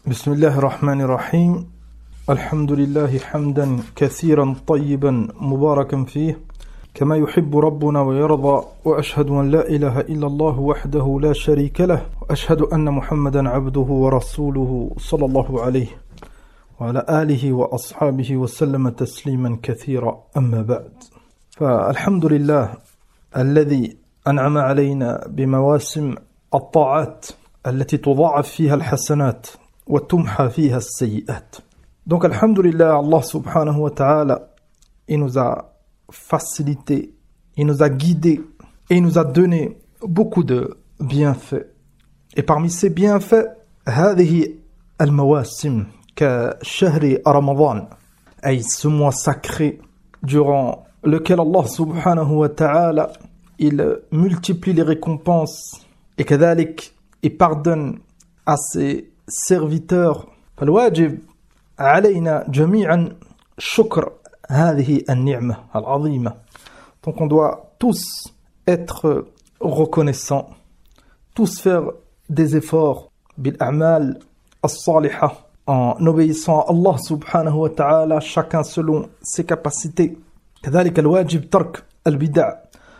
بسم الله الرحمن الرحيم الحمد لله حمدا كثيرا طيبا مباركا فيه كما يحب ربنا ويرضى وأشهد أن لا إله إلا الله وحده لا شريك له وأشهد أن محمدا عبده ورسوله صلى الله عليه وعلى آله وأصحابه وسلم تسليما كثيرا أما بعد فالحمد لله الذي أنعم علينا بمواسم الطاعات التي تضاعف فيها الحسنات وتمحى فيها السيئات. Donc alhamdulillah, Allah subhanahu wa ta'ala, il nous a facilité, il nous a guidés et il nous a donné beaucoup de bienfaits. Et parmi ces bienfaits, هذه المواسم كشهر رمضان, أي ce mois sacré durant lequel Allah subhanahu wa ta'ala il multiplie les récompenses et كذلك il pardonne à ses serviteurs. فالواجب علينا جميعا شكر هذه النعمة العظيمة. Donc on doit tous être reconnaissants, tous faire des efforts بالأعمال الصالحة en obéissant à Allah subhanahu wa ta'ala, chacun selon ses capacités. كذلك الواجب ترك البدع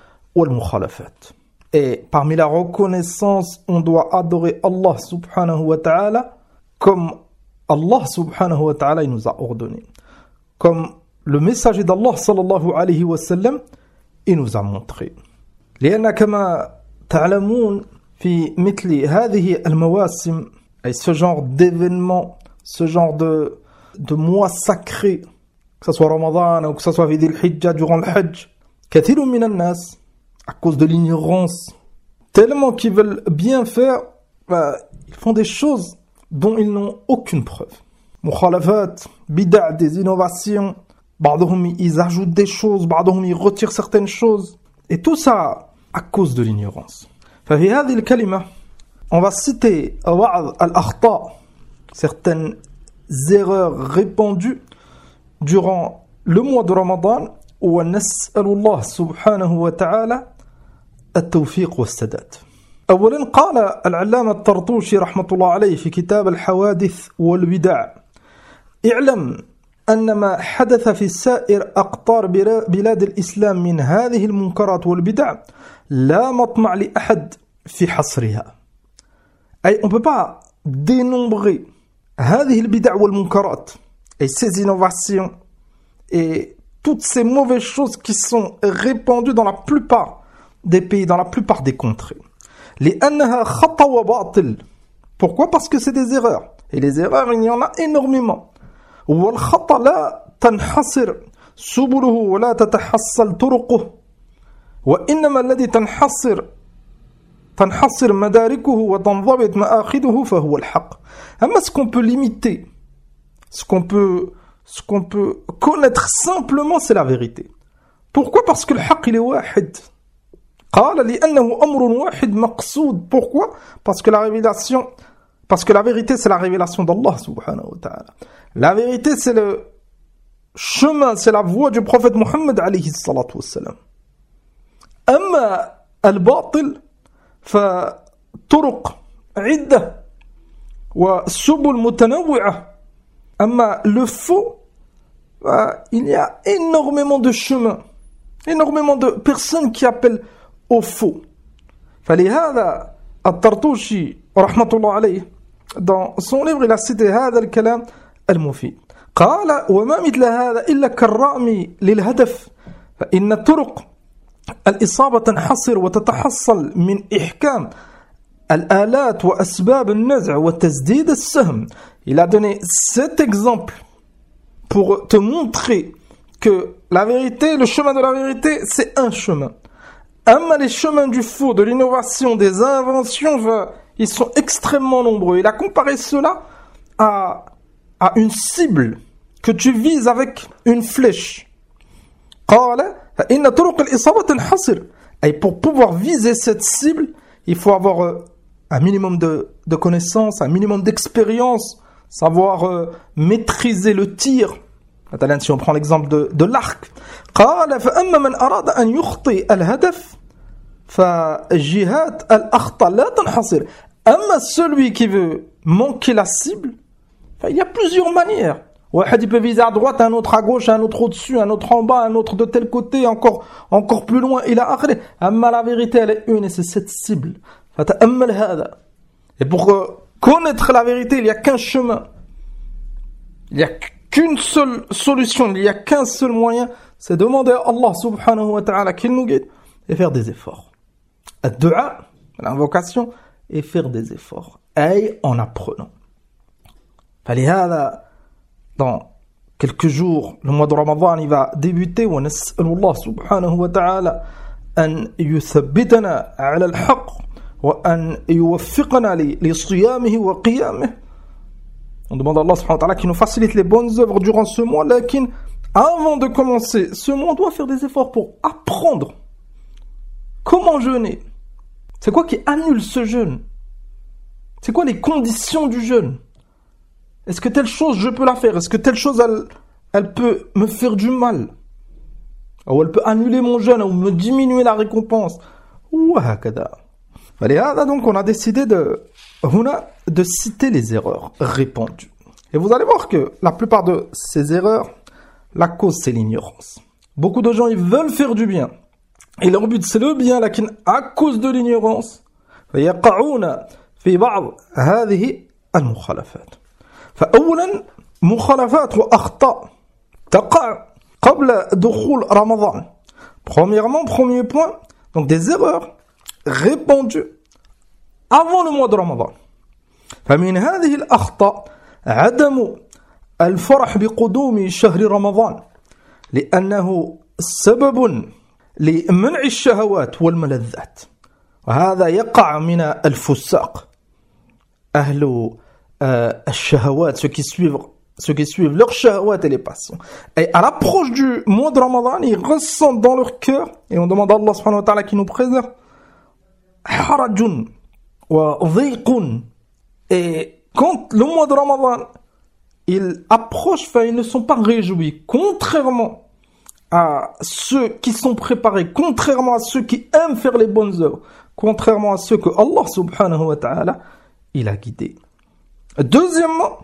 والمخالفات. Et parmi la reconnaissance, on doit adorer Allah subhanahu wa ta'ala comme Allah subhanahu wa ta'ala il nous a ordonné. Comme le messager d'Allah sallallahu alayhi wa sallam il nous a montré. لأن كما تعلمون في مثل هذه المواسم, et ce genre d'événements, ce genre de mois sacrés, que ce soit Ramadan ou que ce soit في ذي الحجة durant le Hajj, كثير من الناس à cause de l'ignorance, tellement qu'ils veulent bien faire, ils font des choses dont ils n'ont aucune preuve. Mukhalafat, bid'a, des innovations, بعضهم ils ajoutent des choses, بعضهم ils retirent certaines choses, et tout ça à cause de l'ignorance. ففي هذه الكلمة, on va citer بعض الأخطاء, certaines erreurs répandues durant le mois de Ramadan, ونسأل الله سبحانه وتعالى التوفيق والسداد. أولا قال العلامة الطرطوشي رحمة الله عليه في كتاب الحوادث والبدع: اعلم أن ما حدث في سائر أقطار بلاد الإسلام من هذه المنكرات والبدع لا مطمع لأحد في حصرها. أي on ne peut pas dénombrer هذه البدع والمنكرات, et ces innovations et toutes ces mauvaises choses qui sont répandues dans la plupart des pays, dans la plupart des contrées. لأنها خطأ وباطل. Pourquoi? Parce que c'est des erreurs. Et les erreurs, il y en a énormément. والخطأ لا تنحصر سبله ولا تتحصل طرقه. وإنما الذي تنحصر مداركه وتنضبط مآخذه فهو الحق. أما ce qu'on peut limiter, ce qu'on peut connaître simplement, c'est la vérité. Pourquoi? Parce que le haqq il est wahid. قال لأنه أمر واحد مقصود. Pourquoi? Parce que la vérité c'est la révélation d'Allah subhanahu wa ta'ala. La vérité c'est le chemin, c'est la voie du prophète Muhammad alayhi salatu wassalam. أما الباطل فطرق عدة وسبل متنوعة. أما le faux, il y a énormément de chemins, énormément de personnes qui appellent au faux. فلهذا الطرطوشي رحمة الله عليه dans son livre il a cité هذا الكلام المفيد. قال: وما مثل هذا إلا كالرأم للهدف فإن الطرق الإصابة تنحصر وتتحصل من إحكام الآلات وأسباب النزع وتسديد السهم. Il a donné cet exemple pour te montrer que la vérité, le chemin de la vérité, c'est un chemin. Amma les chemins du faux, de l'innovation, des inventions, ils sont extrêmement nombreux. Il a comparé cela à une cible que tu vises avec une flèche. قال فإن طرق الإصابة تنحصر. Et pour pouvoir viser cette cible, il faut avoir un minimum de connaissances, un minimum d'expérience, savoir maîtriser le tir. Si on prend l'exemple de l'arc. قال فأما من أراد أن يخطئ الهدف فجهات الأخطاء لا تنحصر. أما celui qui veut manquer la cible, Il y a plusieurs manières. Il peut viser à droite, un autre à gauche, un autre au-dessus, un autre en bas, un autre de tel côté, encore plus loin. Mais la vérité, elle est une et c'est cette cible. Et pour connaître la vérité, il n'y a qu'un chemin. Il n'y a qu'une seule solution, il n'y a qu'un seul moyen, c'est demander à Allah subhanahu wa ta'ala qu'il nous guide et faire des efforts. Ad-du'a, l'invocation, et faire des efforts. Et en apprenant. Dans quelques jours, le mois de Ramadan, il va débuter. ونسأل الله سبحانه وتعالى أن يثبتنا على الحق وأن يوفقنا لصيامه وقيامه. On demande à Allah subhanahu wa ta'ala qu'il nous facilite les bonnes œuvres durant ce mois. Lakin, avant de commencer ce mois, on doit faire des efforts pour apprendre comment jeûner. C'est quoi qui annule ce jeûne? C'est quoi les conditions du jeûne? Est-ce que telle chose, je peux la faire? Est-ce que telle chose, elle peut me faire du mal? Ou elle peut annuler mon jeûne, ou me diminuer la récompense? Donc, on a décidé de citer les erreurs répandues. Et vous allez voir que la plupart de ces erreurs, la cause, c'est l'ignorance. Beaucoup de gens, ils veulent faire du bien. Et leur but, c'est le bien, lakin à cause de l'ignorance, فيقعون في بعض هذه المخالفات. فأولا مخالفات وأخطاء تقع قبل دخول رمضان. Premièrement, premier point, donc des erreurs répandues avant le mois de Ramadan. فمن هذه الأخطاء عدم الفرح بقدوم شهر رمضان لأنه سبب لمنع الشهوات والملذات. وهذا يقع من الفساق أهل الشهوات, ceux qui suivent leurs shahawat et les passions. Et à l'approche du mois de Ramadan, ils ressentent dans leur cœur, et on demande à Allah subhanahu wa ta'ala qui nous préserve, harajun wa dhiqun. Et quand le mois de Ramadan, il approche, ils ne sont pas réjouis, contrairement à ceux qui sont préparés, contrairement à ceux qui aiment faire les bonnes œuvres, contrairement à ceux que Allah subhanahu wa ta'ala, il a guidés. Deuxièmement,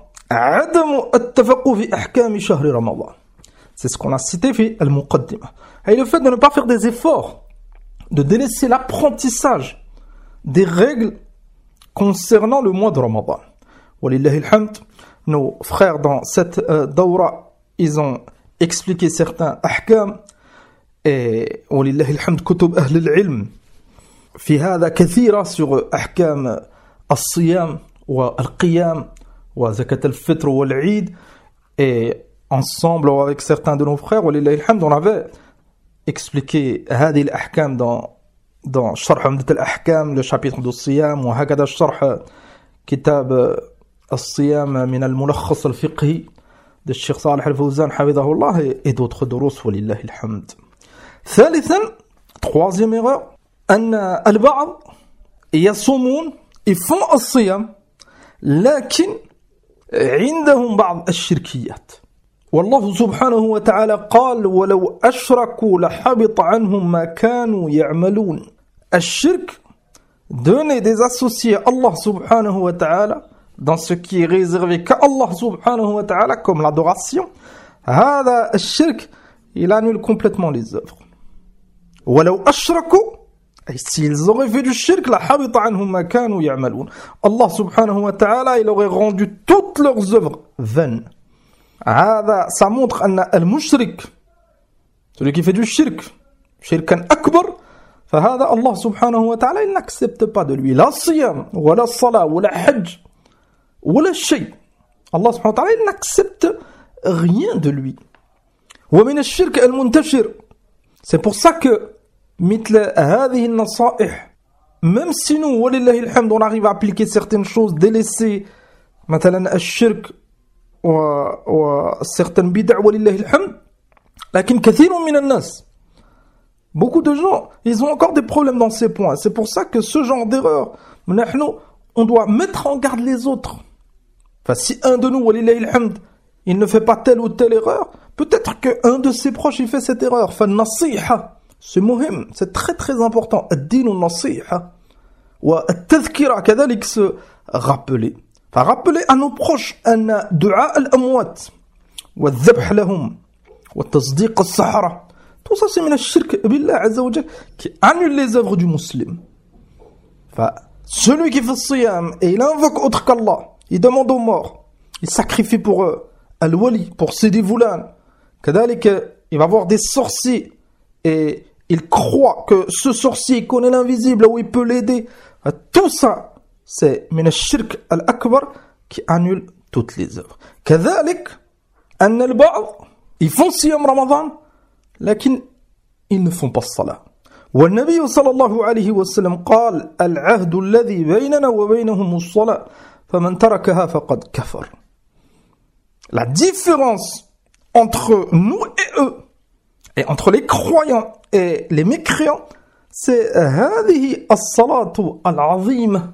c'est ce qu'on a cité في المقدمة. Et le fait de ne pas faire des efforts, de délaisser l'apprentissage des règles concernant le mois de Ramadan. Walillahi alhamd, nos frères dans cette dawra, ils ont expliqué certains ahkam, et walillahi alhamd kutub ahl al-ilm في هذا كثيرة sur ahkam الصيام والقيام وزكاة الفطر والعيد. Et ensemble avec certains de nos frères, walillahi alhamd, on avait expliqué هذه الأحكام dans شرح عمدة الأحكام, le chapitre du Siyam, وهكذا شرح كتاب الصيام من الملخص الفقهي de Cheikh Salih Al-Fawzan حفظه الله, et d'autres دروس ولله الحمد. ثالثا, troisième erreur, أن البعض يصومون, ils font الصيام لكن عندهم بعض الشركيات. والله سبحانه وتعالى قال ولو أشركوا لحبط عنهم ما كانوا يعملون. الشرك, donner des associés à Allah subhanahu wa ta'ala dans ce qui est réservé qu'à Allah subhanahu wa ta'ala comme l'adoration, هذا الشرك, il annule complètement les œuvres. ولو أشركوا, et s'ils auraient fait du shirk, لحبط عنهم ما كانوا يعملون. Allah subhanahu wa ta'ala, il aurait rendu toutes leurs œuvres vaines. Ça montre al-mushrik, celui qui fait du shirk, shirkan akbar, فهذا Allah subhanahu wa ta'ala, il n'accepte pas de lui la siyam, ou la salat, ou la hajj, ou la shay. Allah subhanahu wa ta'ala, il n'accepte rien de lui. ومن الشرك المنتشر, c'est pour ça que مثل هذه النصائح, même si nous, ولله الحمد, on arrive à appliquer certaines choses, délaisser مثلا الشرك وcertaines bid'a, ولله الحمد, لكن كثير من الناس, beaucoup de gens, ils ont encore des problèmes dans ces points. C'est pour ça que ce genre d'erreur, on doit mettre en garde les autres. Enfin, si un de nous, ولله الحمد, il ne fait pas telle ou telle erreur, peut-être qu'un de ses proches, il fait cette erreur. فالنصيحة, c'est muhim, c'est très très important. الدين النصيحة والتذكرة, كذلك se rappeler. Rappelez à nos proches أن دعاء الأموات والذبح لهم والتصديق السحرة, tout ça c'est من الشرك بالله عز وجل qui annule les œuvres du musulman. Celui qui fait siyam et il invoque autre qu'Allah, il demande aux morts, il sacrifie pour eux, al-wali, pour Sidi Voulan, kadalik, il va voir des sorciers et il croit que ce sorcier connaît l'invisible ou il peut l'aider. Tout ça, c'est min al-shirk al-akbar qui annule toutes les œuvres. Kadalik, anna al-ba'd, ils font siyam Ramadan, lakin ils ne font pas salat. والنبي صلى الله عليه وسلم قال العهد الذي بيننا وبينهم الصلاة فمن تركها فقد كفر. La différence entre nous et eux, et entre les croyants et les mécréants, c'est هذه الصلاة العظيمة.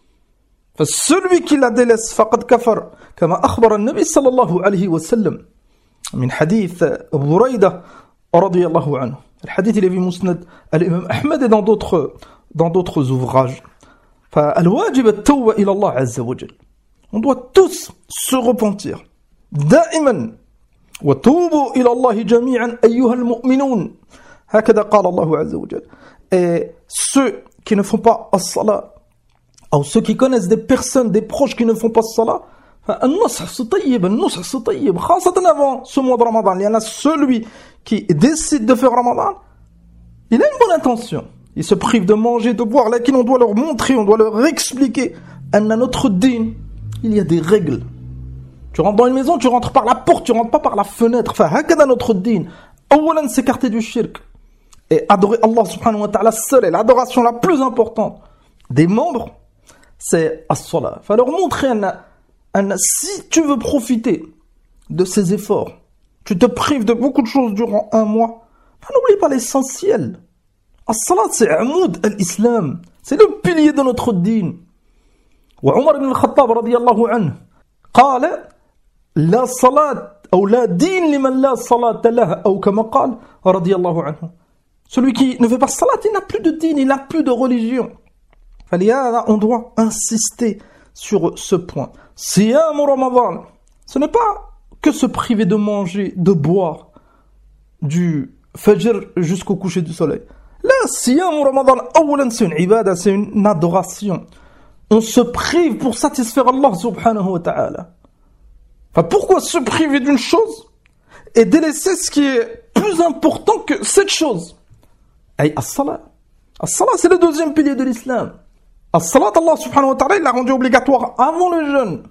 فcelui qui la délaisse فقد كفر كما أخبر النبي صلى الله عليه وسلم من حديث أبو هريرة رضي الله عنه. Le hadith il est vu musnad al-imam Ahmed et dans d'autres ouvrages. Al-wajib at-tawba ila Allah azza wa jal. On doit tous se repentir. Da'iman. Wa tubu ila Allah jami'an ayyuha al-mu'minun. Hakada qala Allah azza wa jal. Et ceux qui ne font pas as-salat, ou ceux qui connaissent des personnes, des proches qui ne font pas as-salat, النصح طيب النصح طيب خاصة avant ce mois de Ramadan. Il y en a celui qui décide de faire Ramadan, il a une bonne intention, il se prive de manger, de boire, là on doit leur montrer, on doit leur expliquer à notre dîn, il y a des règles. Tu rentres dans une maison, tu rentres par la porte, tu rentres pas par la fenêtre. Enfin, هكذا notre dîn. أولا s'écarter du shirk et adorer Allah subhanahu wa ta'ala seul. Et l'adoration la plus importante des membres, c'est as-salat. Il faut leur montrer si tu veux profiter de ces efforts, tu te prives de beaucoup de choses durant un mois, n'oublie pas l'essentiel. As-salat, c'est amoud al-islam, c'est le pilier de notre dîn. وعمر بن الخطاب رضي الله عنه قال لا صلاة أو لا دين لمن لا صلاة له أو كما قال رضي الله عنه. Celui qui ne fait pas salat, il n'a plus de dîn, il n'a plus de religion. فلهذا on doit insister sur ce point. Siyam Ramadan, ce n'est pas que se priver de manger, de boire, du fajr jusqu'au coucher du soleil. Là, Siyam Ramadan, awalan, c'est une ibada, c'est une adoration. On se prive pour satisfaire Allah subhanahu wa ta'ala. Enfin, pourquoi se priver d'une chose et délaisser ce qui est plus important que cette chose? Aïe, as-salat. As-salat, c'est le deuxième pilier de l'islam. As-salat, Allah subhanahu wa ta'ala, il l'a rendu obligatoire avant le jeûne.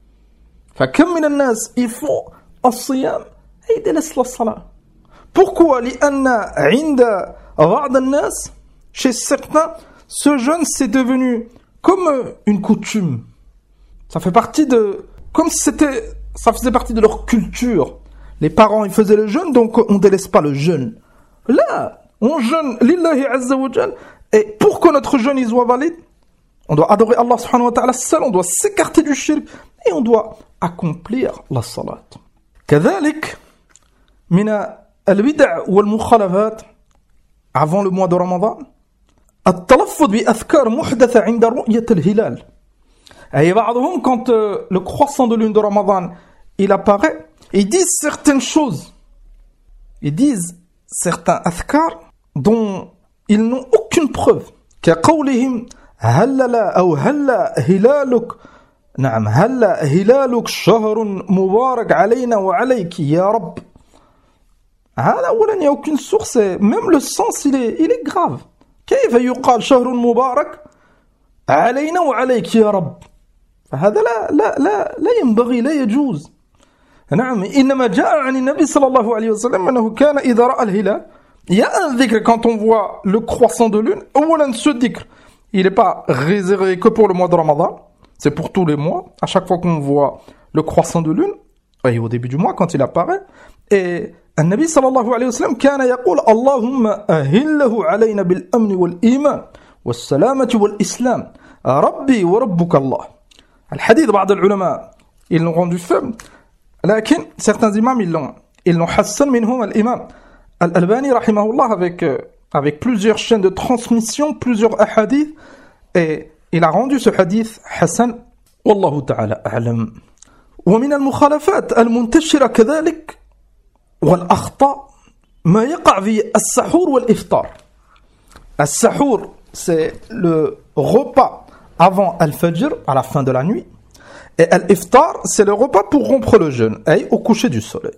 فكم من الناس ils font الصيام et ils délaissent la salat. Pourquoi? لأن عند بعض الناس, chez certains, ce jeûne c'est devenu comme une coutume. Ça fait partie de, comme si ça faisait partie de leur culture. Les parents ils faisaient le jeûne, donc on délaisse pas le jeûne. Là, on jeûne lillahi azza wa jal, et pour que notre jeûne il soit valide, on doit adorer Allah subhanahu wa ta'ala seul, on doit s'écarter du shirk et on doit accomplir la salat. كذلك من البدع والمخالفات avant le mois de Ramadan التلفظ بأذكار محدثة عند رؤية الهلال. Et بعضهم quand le croissant de lune de Ramadan il apparaît, ils disent certaines choses. Ils disent certains adhkar dont ils n'ont aucune preuve. كقولهم هللا أو هلا هلالك نعم هلا هلالك شهر مبارك علينا وعليك يا رب. هذا أولا il n'y a aucune source, même le sens il est grave. كيف يقال شهر مبارك علينا وعليك يا رب؟ فهذا لا ينبغي لا يجوز. نعم إنما جاء عن النبي صلى الله عليه وسلم أنه كان إذا رأى الهلال. Il y a un dhikr quand on voit le croissant de lune. أولا ce dhikr il n'est pas réservé que pour le mois de Ramadan, c'est pour tous les mois, à chaque fois qu'on voit le croissant de lune, et au début du mois quand il apparaît. Et النبي صلى الله عليه وسلم كان يقول اللهم أهله علينا بالأمن والإيمان والسلامة والإسلام ربي وربك الله. الحديث بعض العلماء ils l'ont rendu faible, لكن certains imams ils l'ont hassan منهم الإمام الألباني رحمه الله avec plusieurs chaînes de transmission, plusieurs hadiths, et il a rendu ce hadith Hassan والله تعالى أعلم. ومن المخالفات المنتشرة كذلك والأخطاء ما يقع في السحور والإفطار. السحور, c'est le repas avant al-fajr, à la fin de la nuit. Et al-iftar, c'est le repas pour rompre le jeûne, et au coucher du soleil.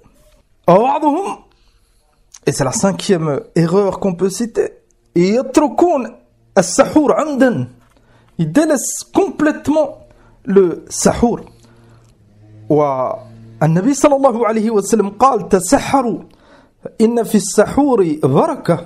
Et c'est la cinquième erreur qu'on peut citer. يتركون السحور عمدا. Ils délaissent complètement le sahur. والنبي صلى الله عليه وسلم قال تسحروا إن في السحور بركة.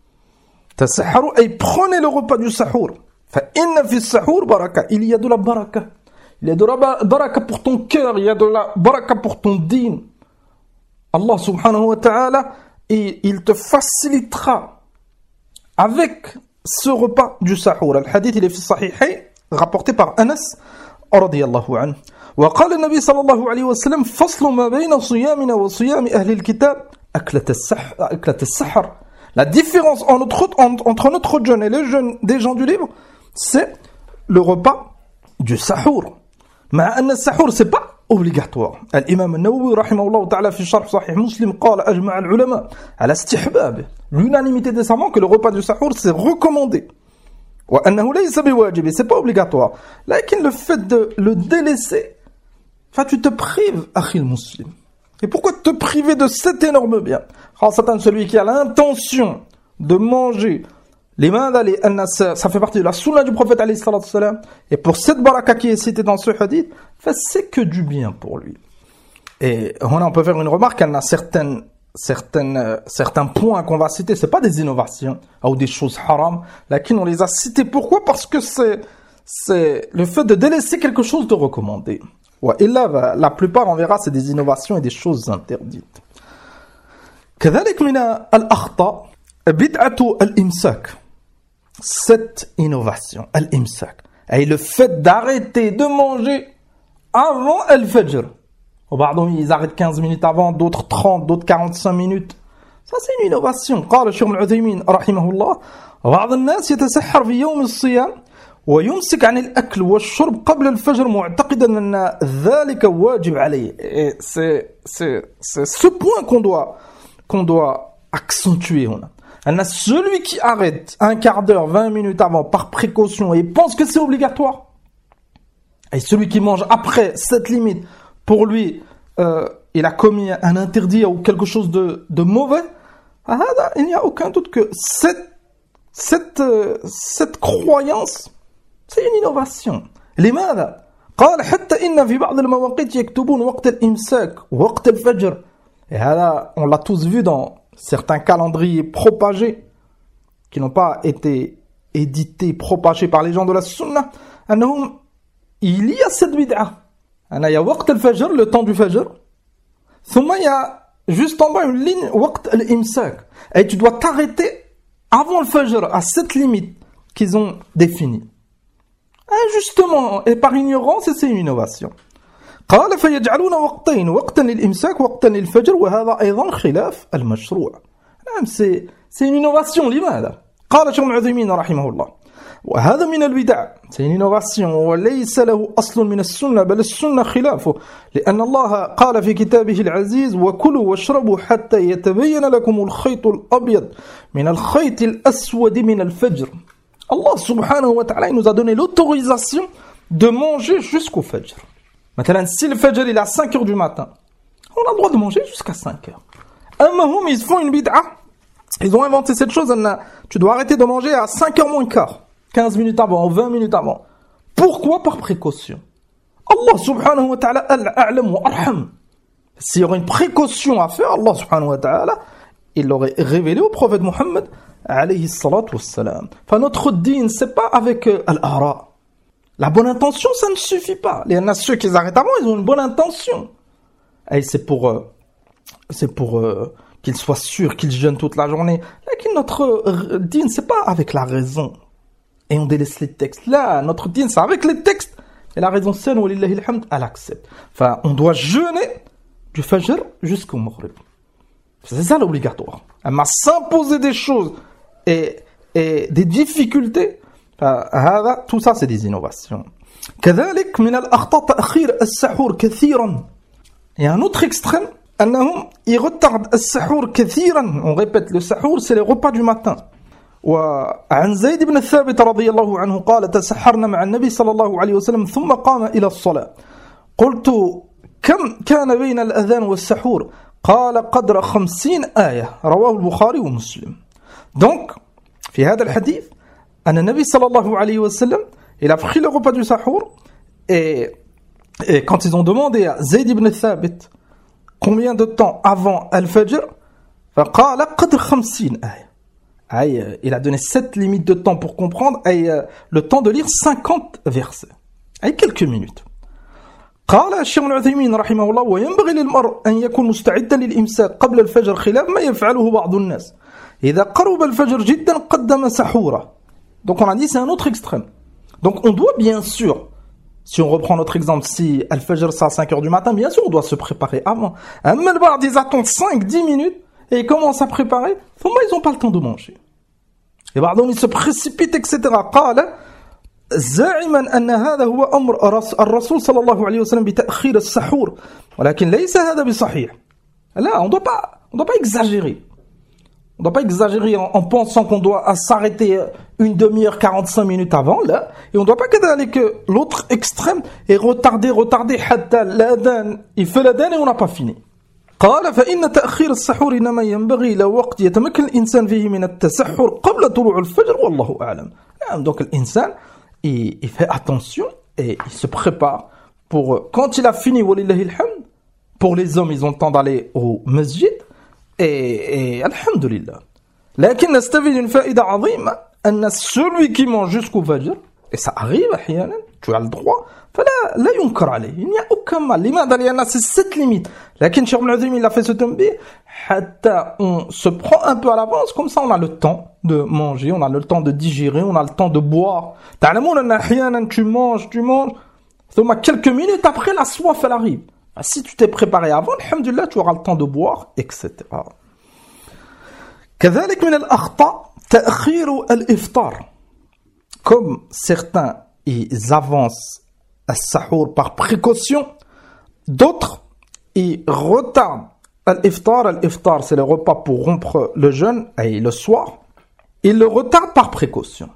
تسحروا أي prenez le repas du sahur. فإن في السحور بركة. Il y a de la baraka. Il y a de la baraka pour ton cœur. Il y a de la baraka pour ton dîn. Allah subhanahu wa ta'ala, il te facilitera avec ce repas du sahur. Le hadith, il est fi sahihayn, rapporté par Anas radiyallahu anhu. وقال النبي صلى الله عليه وسلم فصل ما بين صيامنا وصيام أهل الكتاب أكلة السحر. La différence entre notre jeûne et le jeûne des gens du livre, c'est le repas du sahur. مع أن السحور c'est pas obligatoire. الإمام النووي رحمه الله تعالى في شرح صحيح مسلم قال أجمع العلماء على استحبابه. L'unanimité des savants que le repas du sahur c'est recommandé. وأنه ليس بواجب, c'est pas obligatoire. لكن le fait de le délaisser, enfin tu te prives, أخي المسلم. Et pourquoi te priver de cet énorme bien? خاصة celui qui a l'intention de manger. Ça fait partie de la sunna du prophète alayhi salatu wassalam. Et pour cette baraka qui est citée dans ce hadith, c'est que du bien pour lui. Et on peut faire une remarque, il y a certains points qu'on va citer, c'est pas des innovations ou des choses haram, laquelle on les a cités. Pourquoi? Parce que c'est le fait de délaisser quelque chose de recommandé. Et là, la plupart, on verra, c'est des innovations et des choses interdites. كذلك من الأخطاء بدعة الإمساك. Cette innovation, al-imsak, et le fait d'arrêter de manger avant al-fajr. Pardon, ils arrêtent 15 minutes avant, d'autres 30, d'autres 45 minutes. Ça, c'est une innovation. قال الشيخ ابن عثيمين رحمه الله بعض الناس يتسحر في يوم الصيام ويمسك عن الأكل والشرب قبل الفجر معتقدا أن ذلك واجب عليه. Et c'est ce point qu'on doit accentuer. Celui qui arrête un quart d'heure, 20 minutes avant, par précaution, et pense que c'est obligatoire. Et celui qui mange après cette limite, pour lui, il a commis un interdit ou quelque chose de mauvais. Il n'y a aucun doute que cette croyance, c'est une innovation. لماذا؟ قال حتى إن في بعض المواقيت يكتبون وقت الإمساك وقت الفجر. Et là, on l'a tous vu dans certains calendriers propagés, qui n'ont pas été édités, propagés par les gens de la sunna, il y a cette bid'a. Il y a waqt al-fajr, le temps du fajr. Thumma, il y a juste en bas une ligne waqt al-imsak. Et tu dois t'arrêter avant le fajr, à cette limite qu'ils ont définie. Injustement, et par ignorance, et c'est une innovation. قال فيجعلون وقتين وقتا للإمساك وقتا للفجر وهذا أيضا خلاف المشروع. نعم c'est une innovation. لماذا؟ قال الشيخ ابن عثيمين رحمه الله وهذا من البدع. c'est une innovation وليس له أصل من السنة بل السنة خلافه لأن الله قال في كتابه العزيز وكلوا واشربوا حتى يتبين لكم الخيط الأبيض من الخيط الأسود من الفجر. Allah subhanahu wa ta'ala nous a donné l'autorisation de manger jusqu'au fajr. Maintenant, si le fajr il est à 5h du matin, on a le droit de manger jusqu'à 5h. Amma ils font une bid'a. Ils ont inventé cette chose, tu dois arrêter de manger à 5h moins quart, 15 minutes avant, 20 minutes avant. Pourquoi? Par précaution. Allah subhanahu wa ta'ala al-a'lam wa arham. S'il y aurait une précaution à faire, Allah subhanahu wa ta'ala, il l'aurait révélé au prophète Muhammad alayhi salatu wassalam. Enfin, notre dîn, c'est pas avec al-ara. La bonne intention, ça ne suffit pas. Il y en a ceux qui arrêtent avant, ils ont une bonne intention. Et c'est pour qu'ils soient sûrs qu'ils jeûnent toute la journée. Mais notre dîn, c'est pas avec la raison. Et on délaisse les textes. Là, notre dîn, c'est avec les textes. Et la raison saine, walillahi alhamd, elle accepte. Enfin, on doit jeûner du fajr jusqu'au maghrib. C'est ça l'obligatoire. Elle m'a s'imposer des choses et des difficultés. Tout ça, c'est des innovations. كذلك من الأخطاء تأخير السحور كثيرا. Il y a un autre extrême, أنهم ils retardent السحور كثيرا. On répète, le sahur c'est les repas du matin. وعن زيد بن الثابت رضي الله عنه قال تسحرنا مع النبي صلى الله عليه وسلم ثم قام إلى الصلاة قلت كم كان بين الأذان والسحور قال قدر 50 آية رواه البخاري ومسلم. Donc في هذا الحديث أن النبي صلى الله عليه وسلم il a pris le repas du sahur et quand ils ont demandé à Zayd ibn Thabit combien de temps avant Al-Fajr فقال قدر 50 آية. Il a donné 7 limites de temps pour comprendre et le temps de lire 50 versets. Quelques minutes. قال الشيخ ابن عثيمين رحمه الله وينبغي للمرء أن يكون مستعدا للإمساك قبل الفجر خلاف ما يفعله بعض الناس إذا قرب الفجر جدا قدم سحوره. Donc on a dit c'est un autre extrême. Donc on doit bien sûr, si on reprend notre exemple, si Al-Fajr c'est à 5h du matin, bien sûr on doit se préparer avant. أما البعض ils attendent 5-10 minutes et ils commencent à préparer, ils n'ont pas le temps de manger. Et pardon, ils se précipitent, etc. قال زاعما أن هذا هو أمر الرسول صلى الله عليه وسلم بتأخير السحور ولكن ليس هذا بصحيح. Là, on doit pas exagérer. On ne doit pas exagérer en pensant qu'on doit s'arrêter une demi-heure, 45 minutes avant, là. Et on ne doit pas qu'aller que l'autre extrême est retarder, حتى l'adhan, il fait l'adhan et on n'a pas fini. قال فإن تأخير السحور إنما ينبغي إلى وقت يتمكن الإنسان فيه من التسحر قبل طلوع الفجر والله أعلم. Donc l'insan, il fait attention et il se prépare pour quand il a fini walillahi alhamd. Pour les hommes, ils ont le temps d'aller au masjid et alhamdulillah. لكن نستفيد une faïda عظيمة أن celui qui mange jusqu'au fajr et ça arrive أحيانا, tu as le droit, فلا لا ينكر عليه, il n'y a aucun mal. لماذا؟ لأن c'est cette limite. لكن Cheikh Ibn Uthaymin il a fait ce tanbih حتى on se prend un peu à l'avance, comme ça on a le temps de manger, on a le temps de digérer, on a le temps de boire. تعلمون أن أحيانا tu manges, ثم quelques minutes après la soif elle arrive. Si tu t'es préparé avant, alhamdulillah, tu auras le temps de boire, etc. كذلك من الأخطاء تأخير الإفطار. Comme certains, ils avancent al-sahur par précaution, d'autres, ils retardent al-iftar. Al-iftar, c'est le repas pour rompre le jeûne, et le soir. Ils le retardent par précaution.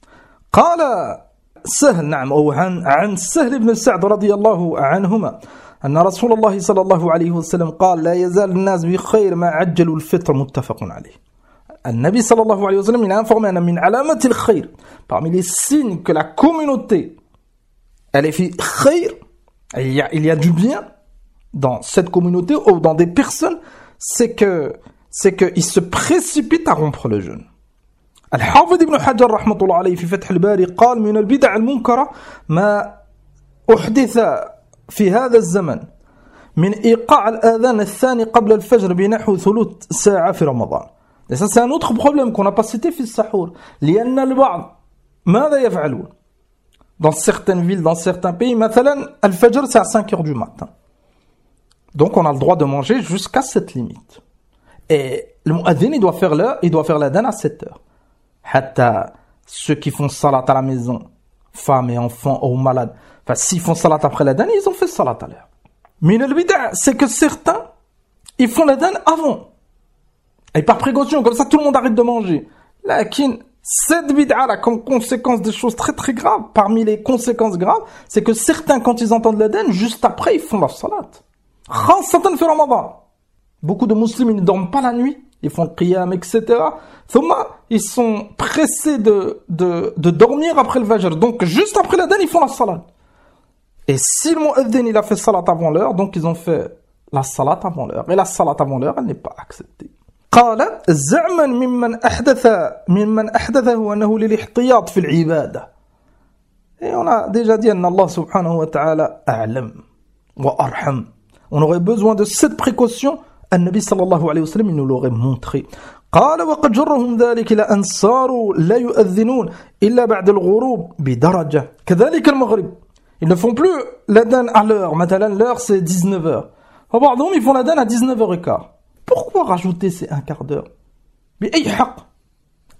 قال سهل نعم أو عن سهل بن سعد رضي الله عنهما أن رسول الله صلى الله عليه وسلم قال لا يزال الناس بخير ما عجلوا الفطر متفق عليه. النبي صلى الله عليه وسلم il a informé أن من علامة الخير, parmi les signes que la communauté elle est fait khayr, il y a du bien dans cette communauté ou dans des personnes, c'est que ils se précipitent à rompre le jeûne. الحافظ ابن حجر رحمة الله عليه في فتح الباري قال من البدع المنكرة ما أحدث في هذا الزمن من إيقاع الآذان الثاني قبل الفجر بنحو ثلث ساعة في رمضان. Et ça c'est un autre problème qu'on n'a pas cité في السحور. لأن البعض ماذا يفعلون؟ Dans certaines villes, dans certains pays, مثلا الفجر c'est à 5h du matin. Donc on a le droit de manger jusqu'à cette limite. Et le muaddin il doit faire l'adhan à 7h. حتى ceux qui font salat à la maison, femmes et enfants ou malades, enfin s'ils font salat après l'adhan, ils ont fait salat à l'heure. Mais le bid'a, c'est que certains, ils font l'adhan avant. Et par précaution, comme ça tout le monde arrête de manger. Lakin, cette bid'a là, comme conséquence des choses très très graves, parmi les conséquences graves, c'est que certains, quand ils entendent l'adhan, juste après, ils font la salat. Khasatan fi Ramadan. Beaucoup de musulmans, ils ne dorment pas la nuit. Ils font le qiyam, etc. Thumma, ils sont pressés de dormir après le fajr. Donc, juste après l'adhan, ils font la salat. Et si le mu'adhin, il a fait salat avant l'heure, donc ils ont fait la salat avant l'heure. Et la salat avant l'heure, elle n'est pas acceptée. قال زعما ممن أحدثه أنه للاحتياط في العبادة. Et on a déjà dit أن Allah subhanahu wa ta'ala أعلم وأرحم. On aurait besoin de cette précaution. النبي صلى الله عليه وسلم il nous l'aurait montré. قال وقد جرهم ذلك إلى أن صاروا لا يؤذنون إلا بعد الغروب بدرجة. كذلك المغرب. Ils ne font plus l'adhan à l'heure. Maintenant, l'heure c'est 19h. Pardon, ils font l'adhan à 19h15. Pourquoi rajouter ces un quart d'heure? بأي حق؟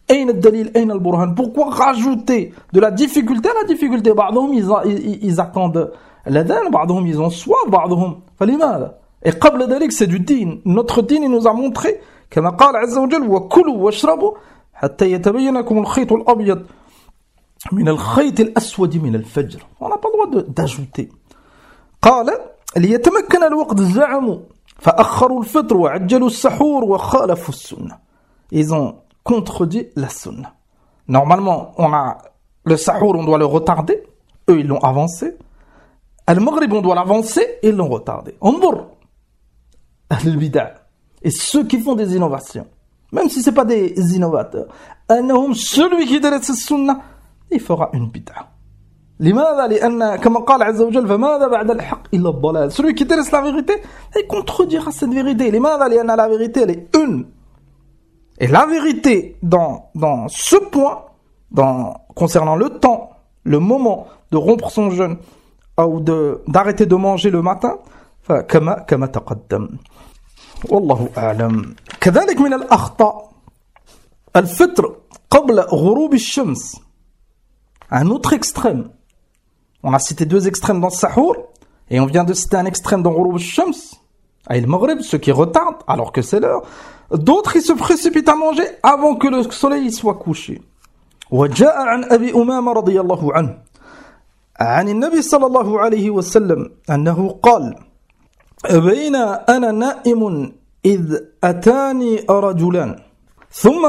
أين الدليل أين البرهان. Pourquoi rajouter de la difficulté à la difficulté. بعضهم ils attendent l'adhan, بعضهم ils ont soif, بعضهم فلماذا. Et قبل ذلك c'est du din. Notre din il nous a montré كما قال عز وجل وكلوا واشربوا حتى يتبين لكم الخيط الأبيض من الخيط الأسود من الفجر. On n'a pas le droit d'ajouter. قال ليتمكن الوقت زعموا فأخروا الفطر وعجلوا السحور وخالفوا السنة. Ils ont contredit la sunna. Normalement, on a le sahur, on doit le retarder. Eux, ils l'ont avancé. Al-Maghrib, on doit l'avancer. Ils l'ont retardé. Anzur al-bid'a. Et ceux qui font des innovations, même si ce n'est pas des innovateurs, celui qui délaisse la sunna, il fera une bid'a. لماذا؟ لأن كما قال عز وجل فماذا بعد الحق إلا الضلال. Celui qui délaisse la vérité, il contredira cette vérité. لماذا؟ لأن la vérité, elle est une. Et la vérité dans ce point, concernant le temps, le moment de rompre son jeûne ou d'arrêter de manger le matin, كما تقدم. والله أعلم. كذلك من الأخطاء الفطر قبل غروب الشمس. Un autre extrême. On a cité deux extrêmes dans le sahur et on vient de citer un extrême dans غروب الشمس. Aïl Maghrib, ceux qui retardent alors que c'est l'heure. D'autres, ils se précipitent à manger avant que le soleil soit couché. وجاء عن أبي أمامة رضي الله عنه عن النبي صلى الله عليه وسلم أنه قال بين أنا نائم إذ أتاني رجلان ثم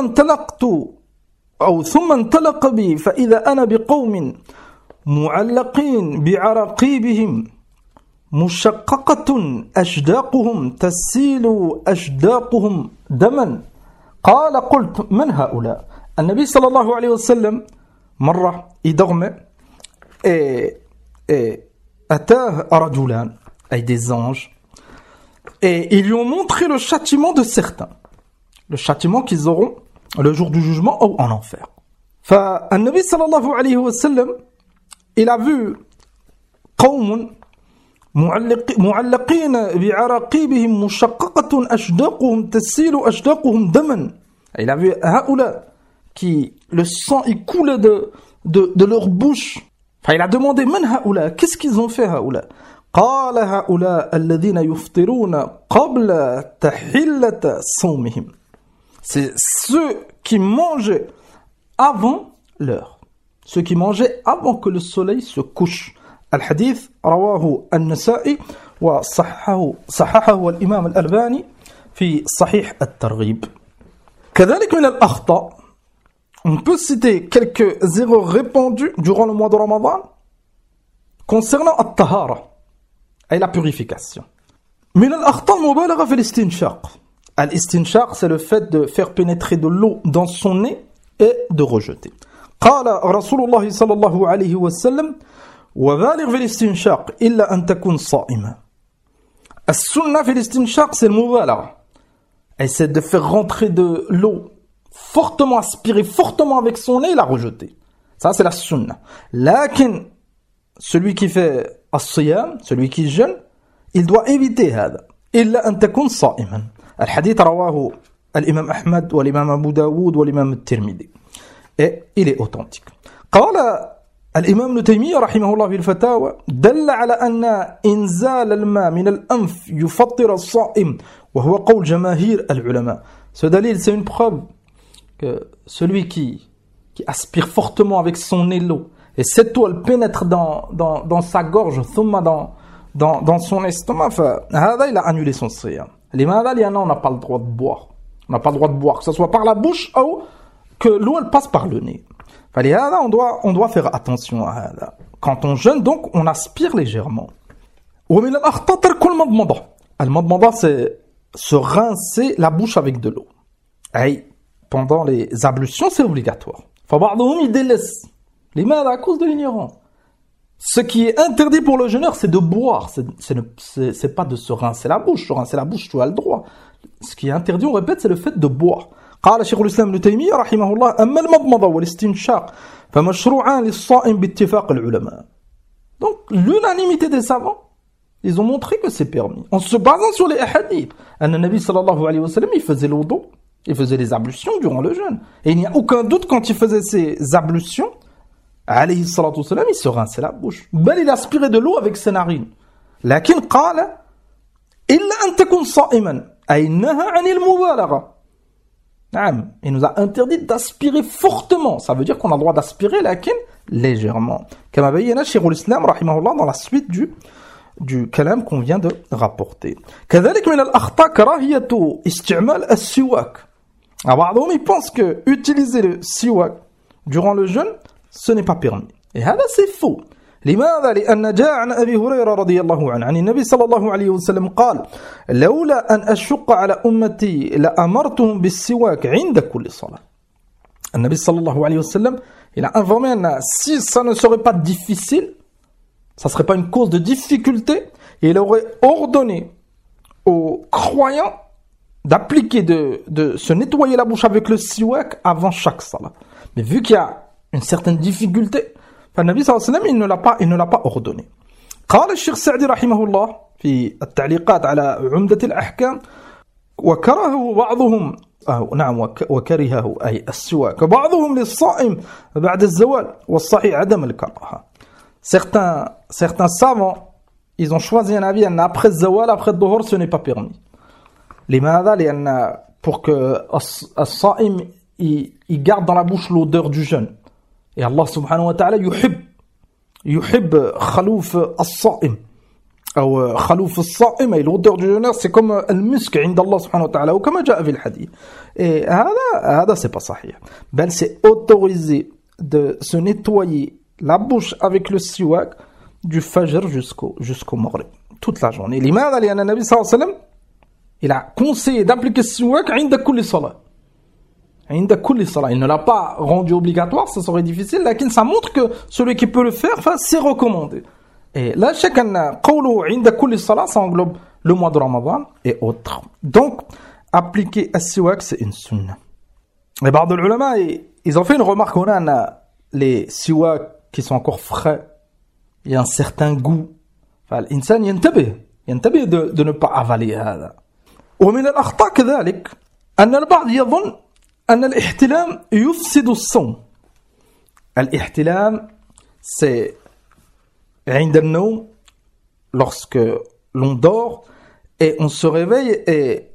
انطلق بي فإذا أنا بقوم معلقين بعراقيبهم مشققة أشداقهم تسيل أشداقهم دما. قال قلت من هؤلاء. النبي صلى الله عليه وسلم مرة il dormait et أتاه رجلان أي des anges et ils lui ont montré le châtiment de certains, le châtiment qu'ils auront le jour du jugement ou en enfer. فالنبي صلى الله عليه وسلم il a vu قوم معلقين بعراقيبهم مشققة أشداقهم تسيل أشداقهم دما. Il a vu هؤلاء qui le sang il coulait de leur bouche. Enfin, il a demandé من هؤلاء, qu'est-ce qu'ils ont fait هؤلاء. قال هؤلاء الذين يفطرون قبل تحلة صومهم. C'est ceux qui mangeaient avant l'heure, ceux qui mangeaient avant que le soleil se couche. الحديث رواه النسائي وصححه الإمام الألباني في صحيح الترغيب. كذلك من الأخطاء, on peut citer quelques erreurs répandues durant le mois de Ramadan concernant الطهارة et la purification. من الأخطاء المبالغة في الاستنشاق. الاستنشاق, c'est le fait de faire pénétrer de l'eau dans son nez et de rejeter. قال رسول الله صلى الله عليه وسلم وبالغ في الاستنشاق إلا أن تكون صائما. السنة في الاستنشاق c'est le مبالغة. Et c'est de faire rentrer de l'eau fortement, aspirer fortement avec son nez et la rejeter. Ça c'est la sunna. Lakin, celui qui fait as-siyam, celui qui jeûne, il doit éviter هذا. إلا أن تكون صائما. الحديث رواه الإمام أحمد والإمام أبو داود والإمام الترمذي. Et il est authentique. قال الإمام ابن تيمية رحمه الله في الفتاوى دل على أن إنزال الماء من الأنف يفطر الصائم وهو قول جماهير العلماء. Ce dalil, c'est une preuve que celui qui aspire fortement avec son nez l'eau et cette eau elle pénètre dans sa gorge ثم dans son estomac, هذا il a annulé son siyam. لماذا؟ لأنه on n'a pas le droit de boire. On n'a pas le droit de boire, que ce soit par la bouche ou que l'eau elle passe par le nez. فلهذا on doit faire attention à هذا. Quand on jeûne, donc, on aspire légèrement. ومن الأخطاء ترك المضمضة. المضمضة, c'est se rincer la bouche avec de l'eau. Et pendant les ablutions, c'est obligatoire. فبعضهم il délaisse. لماذا؟ À cause de l'ignorance. Ce qui est interdit pour le jeûneur, c'est de boire. C'est pas de se rincer la bouche. Se rincer la bouche, tu as le droit. Ce qui est interdit, on répète, c'est le fait de boire. قال شيخ الإسلام ابن تيمية رحمه الله أما المضمضة والاستنشاق فمشروعان للصائم باتفاق العلماء. Donc l'unanimité des savants, ils ont montré que c'est permis en se basant sur les hadiths. أن النبي صلى الله عليه وسلم il faisait le wudu Il faisait les ablutions durant le jeûne. Et il n'y a aucun doute quand il faisait ses ablutions, alayhi salatu wassalam, il se rinçait la bouche. Bel, il aspirait de l'eau avec ses narines. Lakin qala illa an takun sa'iman ay naha 'anil mubalagha. Il nous a interdit d'aspirer fortement. Ça veut dire qu'on a le droit d'aspirer, lakin légèrement. Kama bayyana Cheikh al-Islam rahimahullah dans la suite du kalam qu'on vient de rapporter. كذلك من الأخطاء كراهية استعمال السواك. بعضهم ils pensent que utiliser le siwak durant le jeûne, ce n'est pas permis. Et هذا c'est faux. لماذا؟ لأن جاء عن أبي هريرة رضي الله عنه عن النبي صلى الله عليه وسلم قال لولا أن أشق على أمتي لأمرتهم بالسواك عند كل صلاة. النبي صلى الله عليه وسلم il a informé si ça ne serait pas difficile, ça ne serait pas une cause de difficulté, et il aurait ordonné aux croyants d'appliquer, de se nettoyer la bouche avec le siwak avant chaque salat. Mais vu qu'il y a une certaine difficulté, فالنبي صلى الله عليه وسلم il ne l'a pas ordonné. قال الشيخ سعدي رحمه الله في التعليقات على عمدة الأحكام وكرهه بعضهم وكرهه أي السواك بعضهم للصائم بعد الزوال والصحيح عدم الكراهة. Certains savants, ils ont choisi un avis après الزوال, après le dhuhr, ce n'est pas permis. لماذا؟ لأن pour que الصائم il garde dans la bouche l'odeur du jeûne. Et Allah subhanahu wa ta'ala يحب خلوف الصائم أو خلوف الصائم أي l'odeur du jeûneur, c'est comme المسك عند الله سبحانه وتعالى وكما جاء في الحديث. Et هذا c'est pas صحيح. بل c'est autorisé de se nettoyer la bouche avec le siwak du fajr jusqu'au maghrib, toute la journée. لماذا؟ لأن النبي صلى الله عليه وسلم il a conseillé d'appliquer le siwak عند كل صلاة. Il ne l'a pas rendu obligatoire, ça serait difficile, mais ça montre que celui qui peut le faire, c'est recommandé. Et là, chacun qawluhu 'inda kulli salat, ça englobe le mois de Ramadan et autres. Donc, appliquer as-siwak, c'est une sunna. Et بعض العلماء, ils ont fait une remarque, on a les siwak qui sont encore frais, il y a un certain goût. فالإنسان ينتبه de ne pas avaler هذا. ومن الأخطاء كذلك أن البعض يظن أن الاحتلام يفسد الصوم. الاحتلام c'est عند النوم, lorsque l'on dort et on se réveille et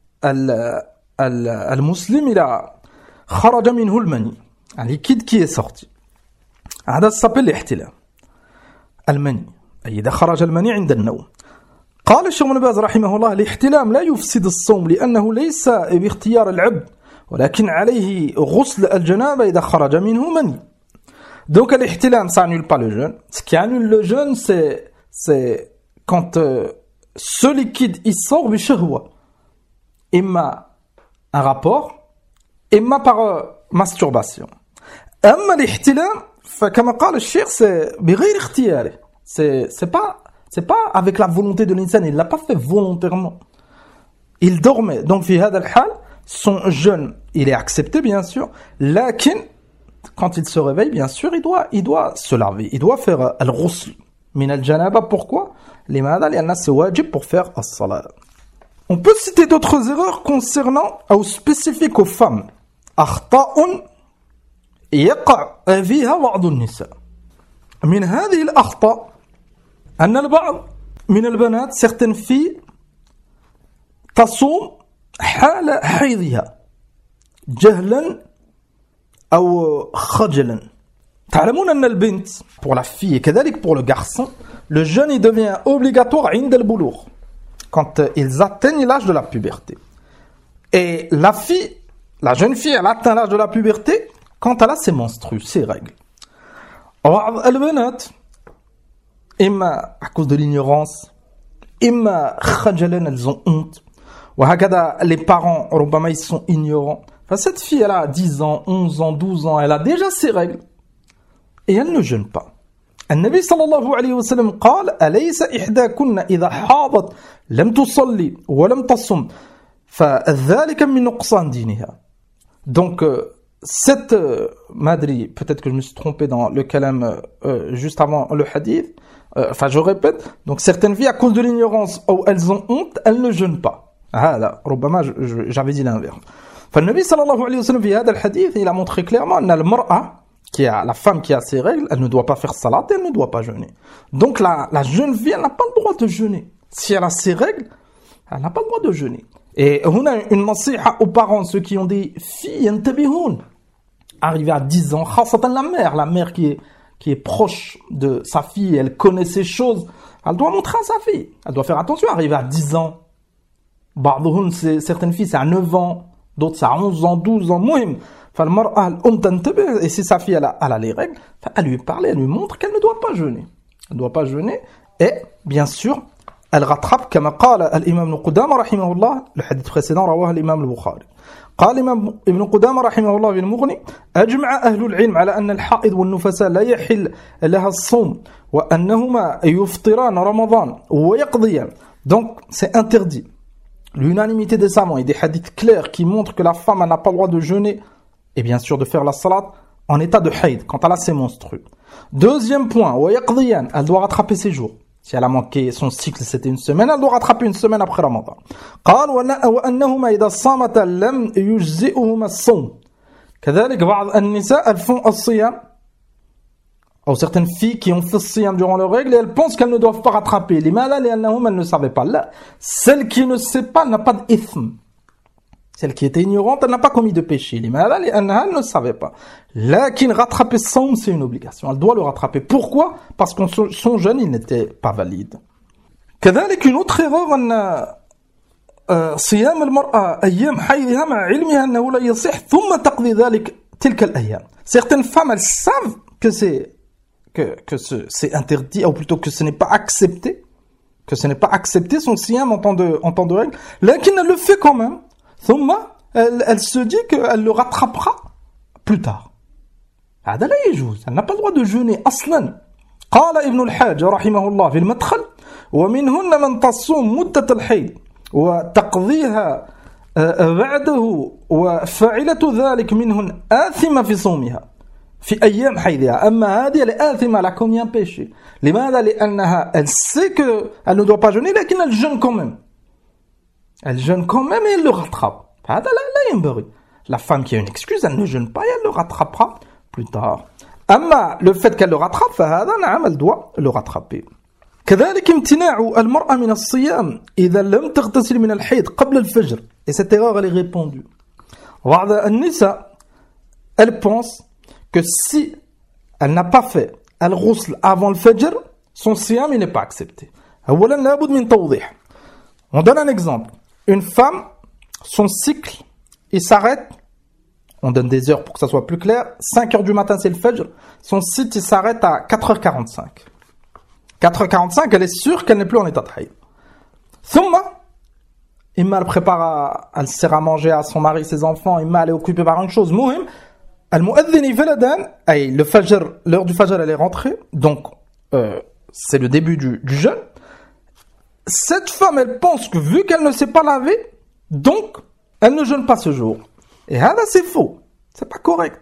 المسلم il a خرج منه المني, un liquide qui est sorti. هذا s'appelle الاحتلام. المني أي إذا خرج المني عند النوم. قال الشيخ ابن باز رحمه الله الاحتلام لا يفسد الصوم لأنه ليس باختيار العبد ولكن عليه غسل الجنابة إذا خرج منه مني. Donc l'ihtilam, ça annule pas le jeûne. Ce qui annule le jeûne, c'est quand ce liquide il sort du shahwa. Imma un rapport, imma par masturbation. أما الاحتلام فكما قال الشيخ c'est بغير اختياره. C'est pas avec la volonté de l'insan, il l'a pas fait volontairement. Il dormait. Donc في هذا الحال son jeûne, il est accepté bien sûr, lakin quand il se réveille, bien sûr, il doit se laver, il doit faire al-ghusl min al-janaba. Pourquoi? Limada li'anna c'est wajib pour faire as-salat. On peut citer d'autres erreurs concernant ou spécifiques aux femmes. أخطاء يقع فيها بعض النساء. من هذه الأخطاء أن البعض من البنات, certaines filles, تصوم حال حيضها جهلا أو خجلا. تعلمون أن البنت pour la fille et كذلك pour le garçon, le jeûne il devient obligatoire عند البلوغ, quand ils atteignent l'âge de la puberté. Et la fille, la jeune fille, elle atteint l'âge de la puberté quand elle a ses menstrues, ses règles. بعض البنات إما à cause de l'ignorance, إما خجلا, elles ont honte. وهكذا les parents, ربما ils sont ignorants. Enfin, cette fille, elle a 10 ans, 11 ans, 12 ans, elle a déjà ses règles. Et elle ne jeûne pas. النبي صلى الله عليه وسلم قال أليس إحداكن إذا حاضت لم تصلي ولم تصم فذلك من نقصان دينها. Donc, cette madri, peut-être que je me suis trompé dans le kalam juste avant le hadith, enfin je répète, donc certaines filles, à cause de l'ignorance ou elles ont honte, elles ne jeûnent pas. Ah là, ربما j'avais dit l'inverse. فالنبي صلى الله عليه وسلم في هذا الحديث il a montré clairement أن المرأة qui a la femme qui a ses règles, elle ne doit pas faire salat et elle ne doit pas jeûner. Donc la jeune fille, elle n'a pas le droit de jeûner. Si elle a ses règles, elle n'a pas le droit de jeûner. Et on a une nasiha aux parents, ceux qui ont des filles, arrivées à 10 ans, la mère qui est proche de sa fille, elle connaît ces choses, elle doit montrer à sa fille. Elle doit faire attention, arriver à 10 ans. Certaines filles, c'est à 9 ans, d'autres, c'est à 11 ans, 12 ans, muhim. Et si sa fille elle a les règles, elle lui parle, elle lui montre qu'elle ne doit pas jeûner. Elle ne doit pas jeûner. Et bien sûr, elle rattrape, comme قال الإمام ابن قدامة رحمه الله, le hadith précédent رواه الإمام البخاري. قال الإمام ابن قدامة رحمه الله في المغني: أجمع أهل العلم على أن الحائض والنفساء لا يحل لها الصوم وأنهما يفطران رمضان ويقضيان. Donc c'est interdit. L'unanimité des savants et des hadiths clairs qui montrent que la femme n'a pas le droit de jeûner et bien sûr de faire la salat en état de haïd quand elle a ses menstrues. Deuxième point, elle doit rattraper ses jours. Si elle a manqué son cycle, c'était une semaine, elle doit rattraper une semaine après Ramadan. كذلك بعض النساء elles font الصيام ou certaines filles qui ont fait siyam durant leurs règles et elles pensent qu'elles ne doivent pas rattraper. لماذا؟ لأنهم elles ne savaient pas. Là, celle qui ne sait pas n'a pas d'ithme. Celle qui était ignorante, elle n'a pas commis de péché. لماذا؟ لأنها elle ne savait pas. Lakin rattraper son, c'est une obligation. Elle doit le rattraper. Pourquoi? Parce que son jeûne, il n'était pas valide. كذلك une autre erreur أن صيام المرأة أيام حيضها مع علمها أنه لا يصح ثم تقضي ذلك تلك الأيام. Certaines femmes, elles savent que c'est interdit, ou plutôt que ce n'est pas accepté, son siyam en temps de règle, lakin elle le fait quand même. Elle se dit qu'elle le rattrapera plus tard. هذا لا يجوز. Elle n'a pas le droit de jeûner أصلا. قال ابن الحاج رحمه الله في المدخل: ومنهن من تصوم مدة الحيض وتقضيها بعده وفاعلة ذلك منهن آثمة في صومها في أيام حيضها. أما هذه الآثمة elle a commis un péché. لماذا؟ لأنها elle sait qu'elle ne doit pas jeûner lakin elle jeûne quand même. Elle jeûne quand même et elle le rattrape. هذا لا ينبغي. La femme qui a une excuse, elle ne jeûne pas et elle le rattrapera plus tard. أما le fait qu'elle le rattrape, فهذا نعم elle doit le rattraper. كذلك امتناع المرأة من الصيام إذا لم تغتسل من الحيض قبل الفجر. Et cette erreur elle est répandue. بعض النساء elle pense que si elle n'a pas fait al-ghusl avant le fajr, son siyam il n'est pas accepté. أولا لابد من توضيح. On donne un exemple. Une femme, son cycle, il s'arrête, on donne des heures pour que ça soit plus clair, 5h du matin c'est le fajr, son cycle il s'arrête à 4h45. 4h45, elle est sûre qu'elle n'est plus en état de haïd. Thumma, imma elle prépare, elle sert à manger à son mari, ses enfants, imma elle est occupée par une chose, muhim, al-mu'adhin yafaladan, ay le fajr, l'heure du fajr elle est rentrée, donc c'est le début du jeûne. Cette femme, elle pense que vu qu'elle ne s'est pas lavée, donc elle ne jeûne pas ce jour. Et là, c'est faux, c'est pas correct.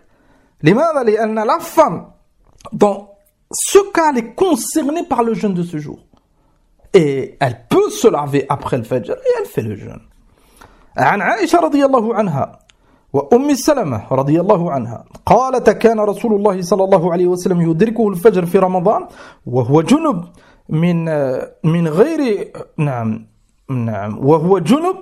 La femme, dans ce cas, elle est concernée par le jeûne de ce jour. Et elle peut se laver après le fajr et elle fait le jeûne. عن عائشة رضي الله عنها وأم سلمة رضي الله عنها قالت: كان رسول الله صلى الله عليه وسلم يدركه الفجر في رمضان وهو جنب من غير نعم وهو جنب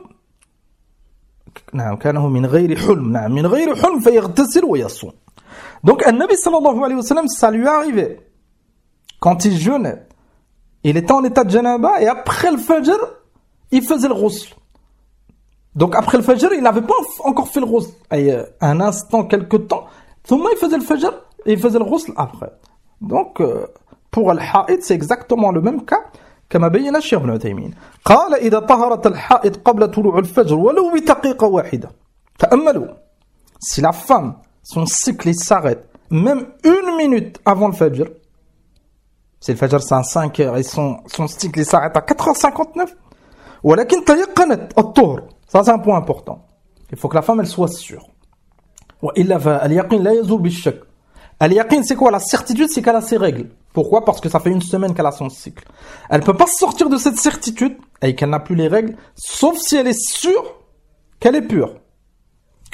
نعم كانه من غير حلم نعم من غير حلم فيغتسل ويصوم. Donc un Nabi sallallahu alayhi wa sallam, ça lui est arrivé quand il jeûnait, il était en état de janaba et après le fajr il faisait le ghusl. Donc après le fajr il n'avait pas encore fait le ghusl, un instant, quelque temps, thumma il faisait le fajr et il faisait le ghusl après. Donc pour al-haïd c'est exactement le même cas كما بين الشيخ ابن عثيمين. قال إذا طهرت الحائض قبل طلوع الفجر ولو بدقيقة واحدة. تأملوا. Si la femme, son cycle s'arrête même une minute avant le fajr, si le fajr c'est à 5h et son cycle s'arrête à 4h59, ولكن تيقنت الطهر. Ça c'est un point important. Il faut que la femme elle soit sûre. وإلا فاليقين لا يزول بالشك. Al-yaqin, c'est quoi? La certitude, c'est qu'elle a ses règles. Pourquoi? Parce que ça fait une semaine qu'elle a son cycle. Elle ne peut pas sortir de cette certitude et qu'elle n'a plus les règles, sauf si elle est sûre qu'elle est pure.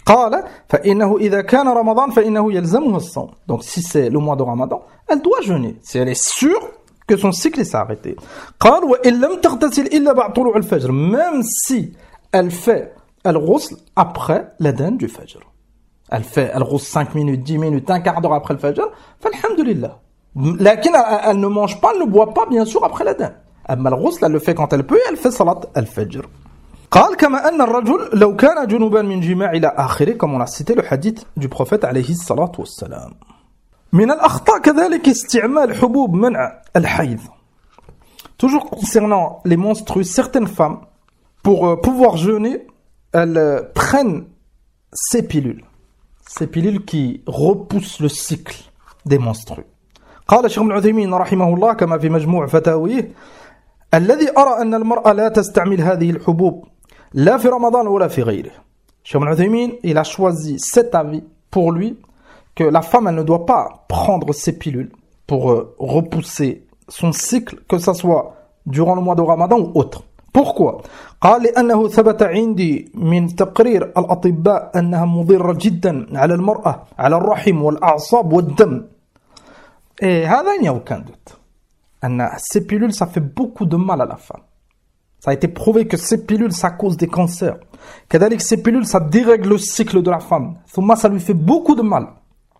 قال فإنه إذا كان رمضان فإنه يلزمه الصوم. Donc si c'est le mois de Ramadan, elle doit jeûner. Si elle est sûre que son cycle s'est arrêté. قال وإن لم تغتسل إلا بعد طلوع الفجر. Même si elle fait al-ghusl après l'adhan du fajr. Elle fait al-ghusl 5 minutes, 10 minutes, un quart d'heure après le fajr. فالحمدلله. لكن elle ne mange pas, elle ne boit pas bien sûr après l'adhan. أما الغسل elle le fait quand elle peut, elle fait salat al-fajr. قال كما أن الرجل لو كان جنوبا من جماع إلى آخره, comme on a cité le hadith du prophète عليه الصلاة والسلام. من الأخطاء كذلك استعمال حبوب منع الحيض. Toujours concernant les menstrues, certaines femmes, pour pouvoir jeûner, elles prennent ces pilules qui repoussent le cycle des menstrues. قال الشيخ ابن عثيمين رحمه الله كما في مجموع فتاويه الذي أرى أن المرأة لا تستعمل هذه الحبوب لا في رمضان ولا في غيره. الشيخ ابن عثيمين il a choisi cet avis pour lui que la femme elle ne doit pas prendre ces pilules pour repousser son cycle, que ça soit durant le mois de Ramadan ou autre. Pourquoi? قال لأنه ثبت عندي من تقرير الأطباء أنها مضرة جدا على المرأة على الرحم والأعصاب والدم. Et هذا il n'y a aucun doute. Ces pilules, ça fait beaucoup de mal à la femme. Ça a été prouvé que ces pilules, ça cause des cancers. كذلك ces pilules, ça dérègle le cycle de la femme. ثم ça lui fait beaucoup de mal.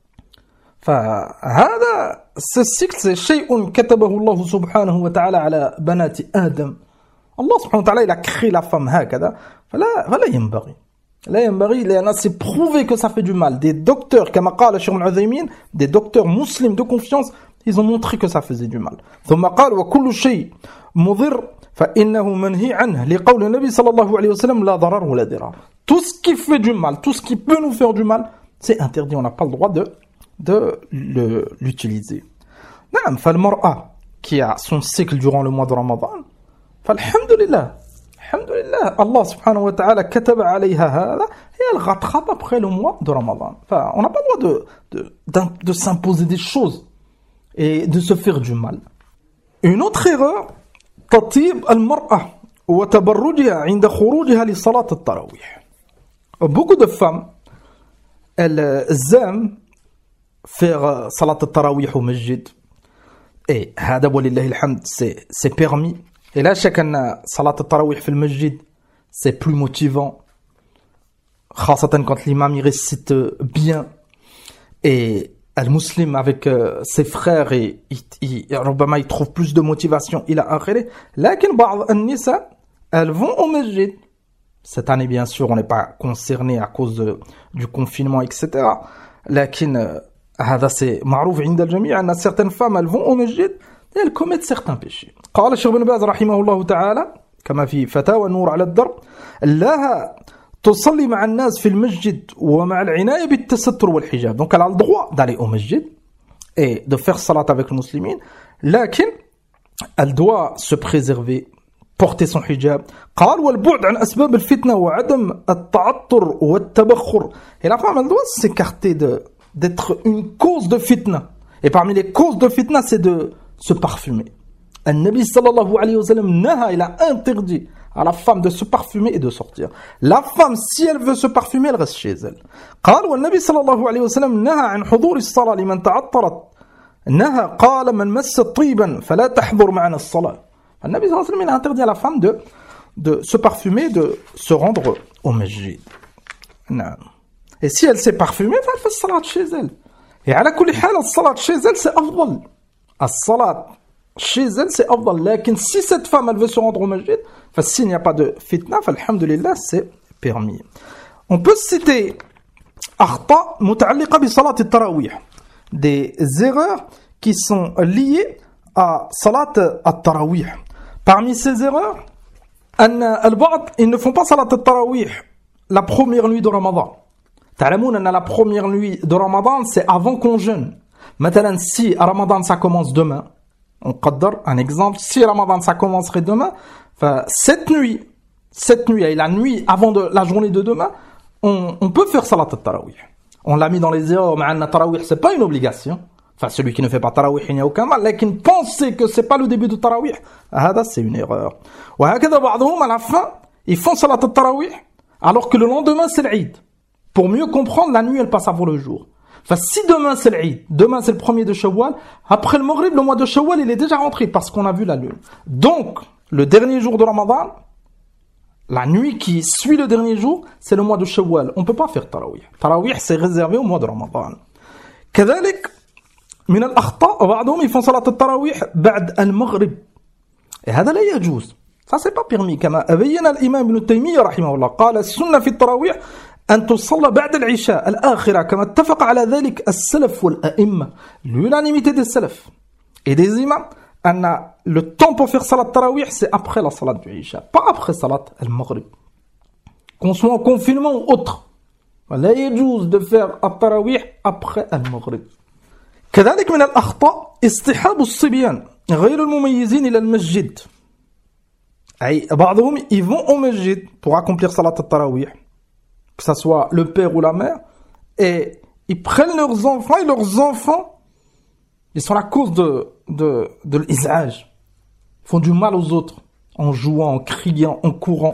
فهذا ce cycle, c'est شيء كتبه الله سبحانه وتعالى على بنات آدم. Allah subhanahu wa ta'ala, il a créé la femme هكذا. فلا ينبغي. لا ينبغي لأن c'est prouvé que ça fait du mal. Des docteurs, كما قال الشيخ ابن عثيمين, des docteurs musulmans de confiance, ils ont montré que ça faisait du mal. ثم قال وكل شيء مضر فإنه منهي عنه لقول النبي صلى الله عليه وسلم لا ضرر ولا ضرار. Tout ce qui fait du mal, tout ce qui peut nous faire du mal, c'est interdit. On n'a pas le droit de l'utiliser. نعم فالمرأة qui a son cycle durant le mois de Ramadan, فالحمدلله Alhamdulillah, Allah subhanahu wa ta'ala kataba alayha hada, et elle rattrape après le mois de Ramadan. Enfin, on n'a pas le droit de s'imposer des choses et de se faire du mal. Une autre erreur, tatib al-mar'a wa tabarrujiha 'inda khurujiha li salat at-tarawih. Beaucoup de femmes, elles aiment faire salat at-tarawih au masjid. Et hada walillahi alhamd, c'est permis. Et là, chacun salat al-tarawih في المسجد, c'est plus motivant. خاصة quand l'imam il récite bien. Et al-muslim avec ses frères, et ربما il trouve plus de motivation. Il a آخره. لكن بعض النساء, elles vont au masjid. Cette année, bien sûr, on n'est pas concerné à cause du confinement, etc. لكن هذا c'est معروف عند الجميع أن certaines femmes, elles vont au masjid. Et elles commettent certains péchés. قال الشيخ ابن باز رحمه الله تعالى كما في فتاوى النور على الدرب لها تصلي مع الناس في المسجد ومع العناية بالتستر والحجاب. Donc elle a le droit d'aller au masjid et de faire salat avec les musulmans, لكن elle doit se préserver, porter son hijab. قال والبعد عن أسباب الفتنة وعدم التعطر والتبخر. Et la femme elle doit s'écarter d'être une cause de fitna. Et parmi les causes de fitna, c'est de se parfumer. Al-Nabi sallallahu alayhi wa sallam naha, il a interdit à la femme de se parfumer et de sortir. La femme, si elle veut se parfumer, elle reste chez elle. قال والنبي صلى الله عليه وسلم نهى عن حضور الصلاة لمن تعطرت. نهى قال من مس طيبا فلا تحضر معنا الصلاة. النبي صلى الله عليه وسلم il a interdit à la femme de se parfumer, de se rendre au masjid. Et si elle s'est parfumée, elle fait salat chez elle. Et على كل حال الصلاة chez elle c'est أفضل. الصلاة chez elle c'est أفضل. لكن si cette femme elle veut se rendre au masjid, s'il n'y a pas de fitna, alhamdulillah c'est permis. On peut citer أخطاء متعلقة بصلاة التراويح, des erreurs qui sont liées à salat التراويح. Parmi ces erreurs, أن البعض ils ne font pas salat التراويح la première nuit de Ramadan. تعلمون أن la première nuit de Ramadan c'est avant qu'on jeûne. Maintenant si Ramadan ça commence demain, on قدر un exemple, si Ramadan ça commencerait demain, cette nuit et la nuit avant la journée de demain, on peut faire salat al-tarawih. On l'a mis dans les erreurs, mais tarawih c'est pas une obligation. Enfin celui qui ne fait pas tarawih il n'y a aucun mal, mais penser que c'est pas le début de tarawih, c'est une erreur. وهكذا بعضهم à la fin, ils font salat al-tarawih alors que le lendemain c'est l'Eid. pour mieux comprendre, la nuit elle passe avant le jour. Enfin, si demain c'est l'Eid, demain c'est le 1er de Shawwal, après le Maghrib, le mois de Shawwal il est déjà rentré parce qu'on a vu la lune. Donc, le dernier jour de Ramadan, la nuit qui suit le dernier jour, c'est le mois de Shawwal. On ne peut pas faire Tarawih. Tarawih, c'est réservé au mois de Ramadan. كذلك من الأخطاء بعضهم يفون صلاة التراويح بعد المغرب. Et هذا لا يجوز. Ça c'est pas permis. كما أبين الإمام ابن تيمية رحمه الله قال السنة في التراويح أن تصلى بعد العشاء الآخرة كما اتفق على ذلك السلف والأئمة. L'unanimité des salafs et des imams أن le temps pour faire salat tarawih c'est après la salat du Isha, pas après salat al-Maghrib. Qu'on soit en confinement ou autre. لا يجوز de faire التراويح après المغرب. كذلك من الأخطاء اصطحاب الصبيان غير المميزين إلى المسجد. أي بعضهم ils vont au masjid pour accomplir salat al-tarawih, que ça soit le père ou la mère, et ils prennent leurs enfants et leurs enfants ils sont la cause de l'iz'aj. Ils font du mal aux autres en jouant, en criant, en courant.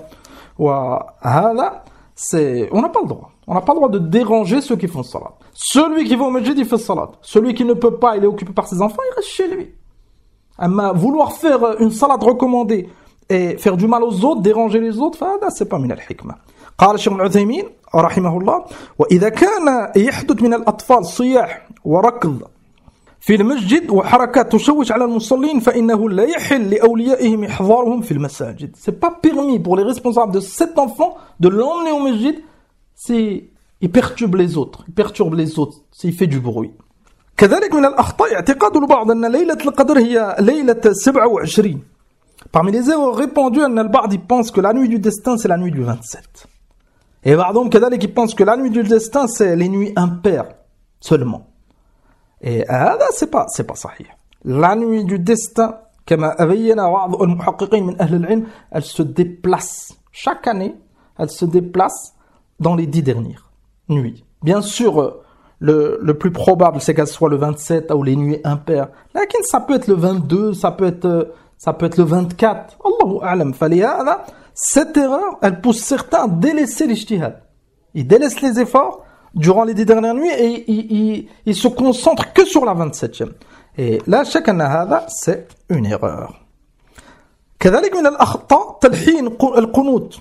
On n'a pas le droit. On n'a pas le droit de déranger ceux qui font salat. Celui qui va au masjid, il fait salat. Celui qui ne peut pas, il est occupé par ses enfants, il reste chez lui. Vouloir faire une salat recommandée et faire du mal aux autres, déranger les autres, c'est pas min al-hikmah. قال الشيخ العثيمين رحمه الله وإذا كان يحدث من الأطفال صياح وركض في المسجد وحركات تشوش على المصلين فإنه لا يحل لأوليائهم إحضارهم في المساجد. C'est pas permis pour les responsables de cet enfant de l'emmener au masjid si il perturbe les autres, s'il fait du bruit. كذلك من الأخطاء اعتقاد البعض أن ليلة القدر هي ليلة 27. Parmi les erreurs répandues, أن البعض pense que la nuit du destin c'est la nuit du 27. Et بعضهم كذلك qui pense que la nuit du destin c'est les nuits impaires seulement. Et هذا c'est pas صحيح. La nuit du destin كما أبين بعض المحققين من أهل العلم, elle se déplace chaque année, elle se déplace dans les 10 dernières nuits. Bien sûr, le plus probable c'est qu'elle soit le 27 ou les nuits impaires. Lakin ça peut être le 22, ça peut être le 24. Allahu a'lam. فلهذا cette erreur, elle pousse certains à délaisser l'ijtihad. Ils délaissent les efforts durant les 10 dernières nuits et ils se concentrent que sur la 27e. Et là, chacun هذا c'est une erreur. كذلك من الأخطاء تلحين القنوت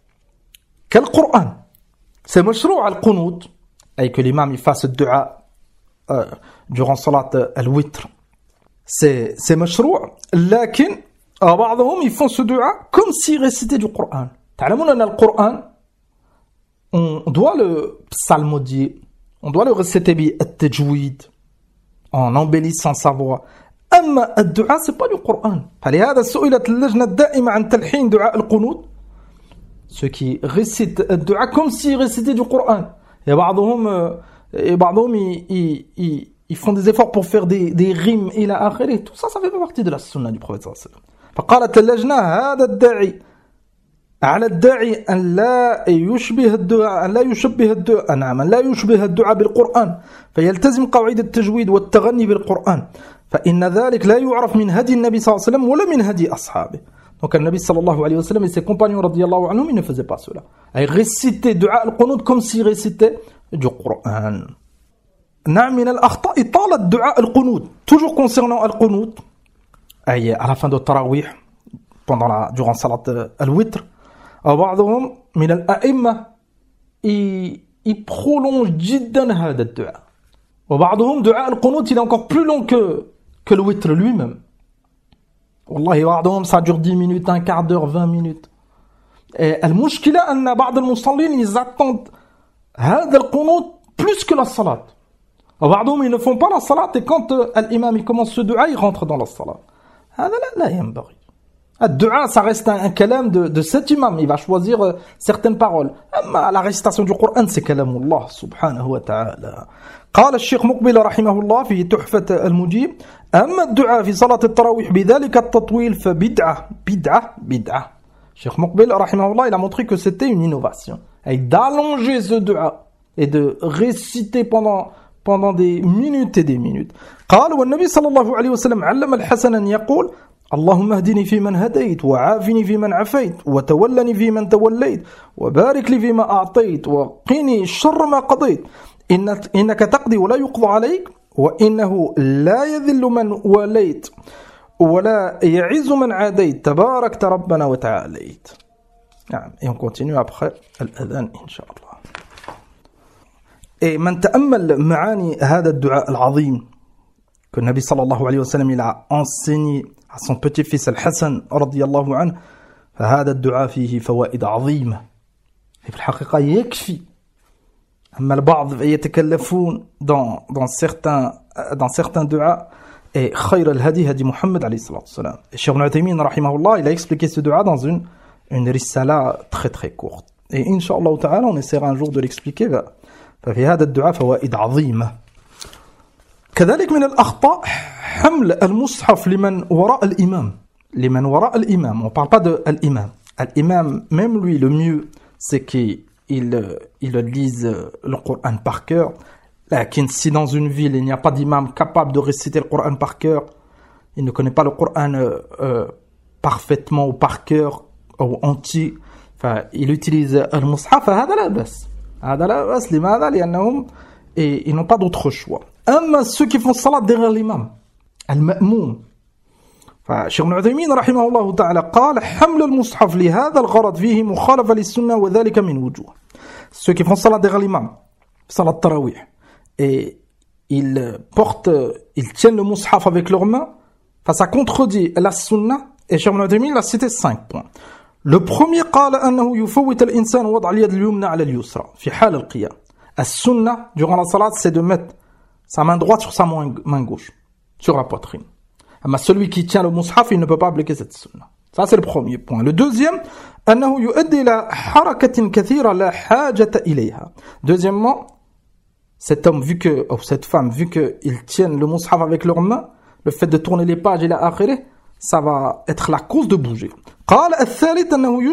كالقرآن. C'est مشروع القنوت, et que l'imam il fasse le dua durant salat al-witr. C'est مشروع, لكن بعضهم ils font ce dua comme s'ils récitaient du Coran. تعلمون أن القرآن on doit le psalmodier, on doit le réciter بالتجويد en embellissant sa voix. أما الدعاء c'est pas du Coran. فلهذا سئلت اللجنة الدائمة عن تلحين دعاء القنوت, ceux qui récitent le dua comme s'ils récitaient du Coran. Et بعضهم ils font des efforts pour faire des rimes إلى آخره. Tout ça fait partie de la sunna du prophète صلى الله عليه وسلم. فقالت اللجنة هذا الداعي على الداعي أن لا يشبه الدعاء بالقرآن فيلتزم قواعد التجويد والتغني بالقرآن فإن ذلك لا يعرف من هدي النبي صلى الله عليه وسلم ولا من هدي أصحابه. Donc le Nabi sallallahu alayhi wa sallam et ses compagnons radiyallahu anhum, ils ne faisaient pas cela. Ils récitaient dua al-qunut comme s'ils récitaient du Coran. نعم من الأخطاء إطالة دعاء القنوت. Toujours concernant al-qunut, à la fin de tarawih, durant salat al-witr, بعضهم من الأئمة ils prolongent جدا هذا الدعاء. وبعضهم دعاء القنوت il est encore plus long que le witr lui-même. والله بعضهم ça dure 10 minutes, un quart d'heure, 20 minutes. المشكلة أن بعض المصلين ils attendent هذا القنوت plus que la salat. وبعضهم ils ne font pas la salat et quand l'imam il commence ce dua ils rentrent dans la salat. هذا لا ينبغي. Le dua ça reste un kalam de cet imam, il va choisir certaines paroles. أما la récitation du Coran c'est كلام الله سبحانه وتعالى. قال الشيخ مقبل رحمه الله في تحفة المجيب أما الدعاء في صلاة التراويح بذلك التطويل فبدعة. Cheikh Muqbil rahimahullah il a montré que c'était une innovation et d'allonger ce dua et de réciter pendant des minutes et des minutes. قال والنبي صلى الله عليه وسلم علم الحسن أن يقول اللهم اهدني فيمن هديت وعافني فيمن عافيت وتولني فيمن توليت وبارك لي فيما أعطيت وقني شر ما قضيت إنك تقضي ولا يقضى عليك وإنه لا يذل من وليت ولا يعز من عاديت تباركت ربنا وتعاليت. نعم. Et on continue après الأذان إن شاء الله. Et من تأمل معاني هذا الدعاء العظيم que le Nabi sallallahu alayhi wa sallam il a enseigné à son petit-fils Al-Hassan رضي الله عنه, فهذا الدعاء فيه فوائد عظيمة. في الحقيقة يكفي. أما البعض يتكلفون dans certains du'as, et خير الهدي هدي محمد عليه الصلاة والسلام. Cheikh Ibn Uthaymin rahimahullah, il a expliqué ce du'a dans une risala très très courte. Et Inch'Allah ta'ala, on essaiera un jour de l'expliquer. ففي هذا الدعاء فوائد عظيمة. كذلك من الأخطاء حمل المصحف لمن وراء الإمام. On ne parle pas de l'imam. L'imam, même lui, le mieux, c'est qu'il lise le Coran par cœur. Lakin, si dans une ville, il n'y a pas d'imam capable de réciter le Coran par cœur, il ne connaît pas le Coran parfaitement ou par cœur ou entier, il utilise le mushaf, هذا لا بأس. لماذا؟ لأنهم ils n'ont pas d'autre choix. أما ceux qui font salat derrière l'imam, المأموم, فشيخ ابن عثيمين رحمه الله تعالى قال حمل المصحف لهذا الغرض فيه مخالفة للسنة وذلك من وجوه. Ceux qui font salat derrière l'imam, salat tarawih, et ils tiennent le mushaf avec leurs mains, ça contredit la sunna. Et Cheikh Ibn Uthaymin a cité 5 points. Le premier, قال أنه يفوت الإنسان وضع اليد اليمنى على اليسرى في حال القيام. السنة durant la salat, c'est de mettre sa main droite sur sa main gauche, sur la poitrine. Mais celui qui tient le mushaf, il ne peut pas appliquer cette sunna. Ça, c'est le premier point. Le deuxième, أنه يؤدي إلى حركة كثيرة لا حاجة إليها. Deuxièmement, cet homme, ou cette femme, vu qu'ils tiennent le mushaf avec leurs mains, le fait de tourner les pages et la akhirah, ça va être la cause de bouger. قال الثالث أنه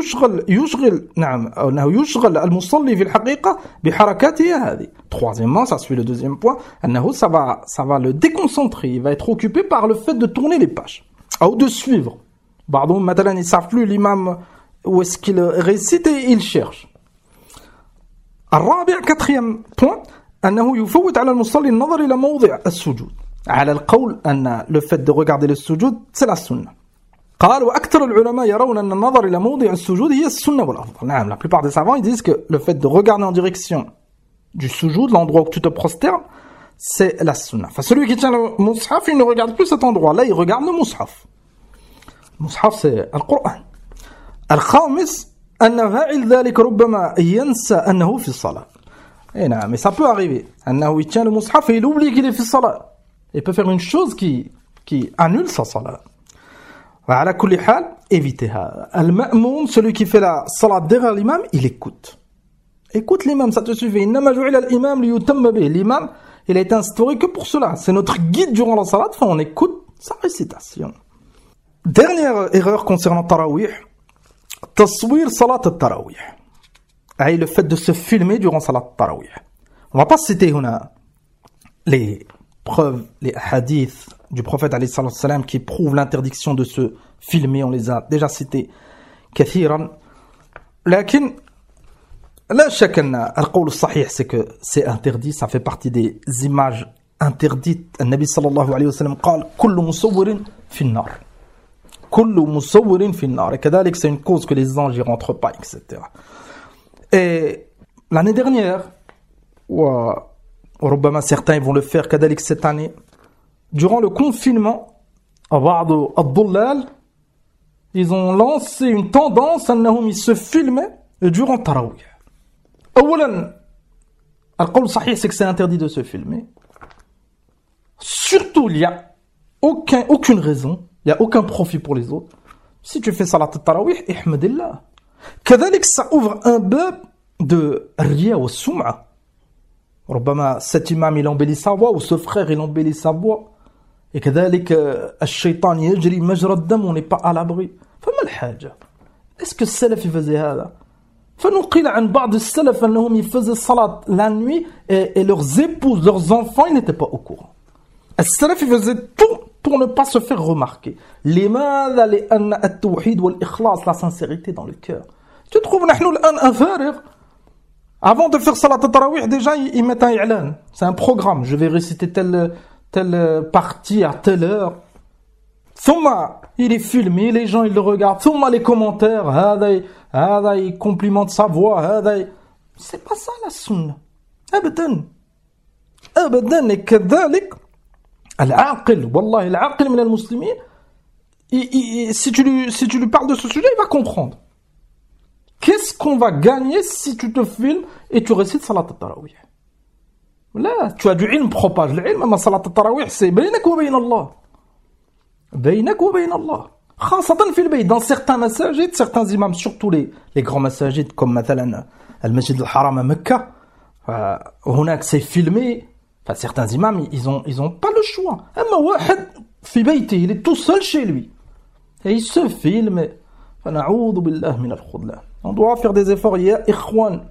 يشغل المصلي في الحقيقة بحركاته هذه. Troisièmement, ça suit le deuxième point, أنه ça va le déconcentrer, il va être occupé par le fait de tourner les pages ou de suivre. بعضهم مثلا ils ne savent plus l'imam où est-ce qu'il récite et il cherche. الرابع, quatrième point, أنه يفوت على المصلي النظر إلى موضع السجود. على القول أن le fait de regarder le sujoud, c'est la sunna. قال وأكثر العلماء يرون أن النظر إلى موضع السجود هي السنة والأفضل. نعم, la plupart des savants ils disent que le fait de regarder en direction du sujoud, l'endroit où tu te prosternes, c'est la sunna. Enfin, celui qui tient le mushaf, il ne regarde plus cet endroit-là, il regarde le mushaf. Le mushaf, c'est le Coran. الخامس أن فاعل ذلك ربما ينسى أنه في الصلاة. Et non, mais ça peut arriver. أنه يتient le mushaf et il oublie qu'il est في الصلاة. Il peut faire une chose qui annule sa salat. وعلى كل حال, évitez-ha. Al-ma'moum, celui qui fait la salat derrière l'imam, il écoute. Écoute l'imam, ça te suffit. إنما جعل الإمام ليتم به. L'imam, il a été instauré que pour cela. C'est notre guide durant la salat. Enfin, on écoute sa récitation. Dernière erreur concernant tarawih, taswir salat al-tarawih. Le fait de se filmer durant salat al-tarawih. On va pas citer les preuves, les hadiths du prophète alayhi salam qui prouvent l'interdiction de se filmer, on les a déjà cités كثيرا. لكن لا شك أن القول الصحيح c'est que c'est interdit, ça fait partie des images interdites. النبي صلى الله عليه وسلم قال كل مصور في النار. كل مصور في النار. Et كذلك c'est une cause que les anges y rentrent pas, etc. Et l'année dernière, وربما certains vont le faire كذلك cette année, durant le confinement, بعض الضلال, ils ont lancé une tendance أنهم ils se filmaient durant التراويح. أولا القول الصحيح c'est que c'est interdit de se filmer. Surtout il y a aucune raison, il y a aucun profit pour les autres. Si tu fais salat al-tarawih, ihmadillah. كذلك ça ouvre un bab de riya wa sum'a. ربما cet imam il embellit sa voix ou ce frère il embellit sa voix. Et كذلك الشيطان يجري مجرى الدم, on n'est pas à l'abri. فما الحاجة? Est-ce que السلف faisait هذا? فنقل عن بعض السلف أنهم يفaisaient salat la nuit et leurs épouses, leurs enfants, ils n'étaient pas au courant. السلف ils faisaient tout pour ne pas se faire remarquer. لماذا؟ لأن التوحيد والإخلاص, la sincérité dans le cœur. Tu trouves نحن الآن un فارغ. Avant de faire salat al-tarawih, déjà ils mettent un i'lan. C'est un programme. Je vais réciter telle partie à telle heure. Thumma, il est filmé, les gens ils le regardent. Thumma, les commentaires. هذا il complimente sa voix. C'est pas ça la sunna. أبدا. Et كذلك العاقل, والله العاقل من المسلمين, si tu lui parles de ce sujet, il va comprendre. Qu'est-ce qu'on va gagner si tu te filmes et tu récites salat al-tarawih? Là, tu as du ilm, propage l'ilm, mais salat al-tarawih, c'est بينك وبين الله. بينك وبين الله. خاصة في البيت, dans certains masajid, certains imams, surtout les grands masajid, comme مثلا المسجد الحرام à Mecca, هناك c'est filmé. Enfin, certains imams, ils ont pas le choix. أما واحد في بيته, il est tout seul chez lui. Et il se filme. فنعوذ بالله من الخذلان. On doit faire des efforts, ya ikhwan,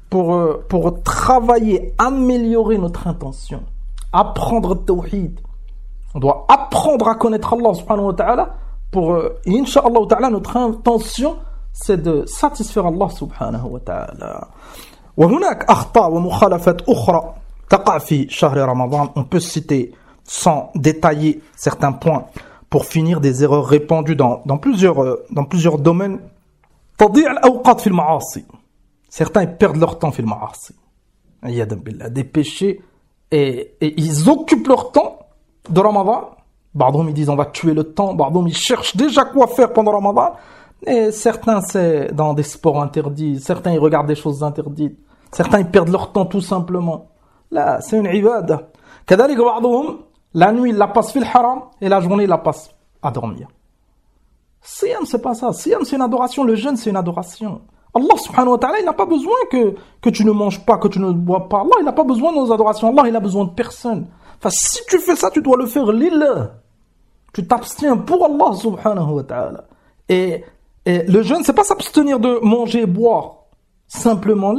pour travailler, améliorer notre intention, apprendre le tawhid. On doit apprendre à connaître Allah subhanahu wa ta'ala pour, incha'Allah ta'ala, notre intention, c'est de satisfaire Allah subhanahu wa ta'ala. وهناك أخطاء ومخالفات أخرى تقع في شهر رمضان. On peut citer sans détailler certains points pour finir des erreurs répandues dans plusieurs domaines. تضيع الأوقات في المعاصي. Certains ils perdent leur temps في المعاصي. عياذا بالله, des péchés et ils occupent leur temps de Ramadan. بعضهم ils disent on va tuer le temps, بعضهم ils cherchent déjà quoi faire pendant Ramadan. Et certains c'est dans des sports interdits, certains ils regardent des choses interdites, certains ils perdent leur temps tout simplement. Là, c'est une ibada. كذلك بعضهم la nuit il la passe في الحرام et la journée il la passe à dormir. Siyam, c'est pas ça. Siyam, c'est une adoration. Le jeûne, c'est une adoration. Allah subhanahu wa ta'ala, il n'a pas besoin que tu ne manges pas, que tu ne bois pas. Allah, il n'a pas besoin de nos adorations. Allah, il a besoin de personne. Enfin, si tu fais ça, tu dois le faire lillah. Tu t'abstiens pour Allah subhanahu wa ta'ala. Et le jeûne, c'est pas s'abstenir de manger et boire. Simplement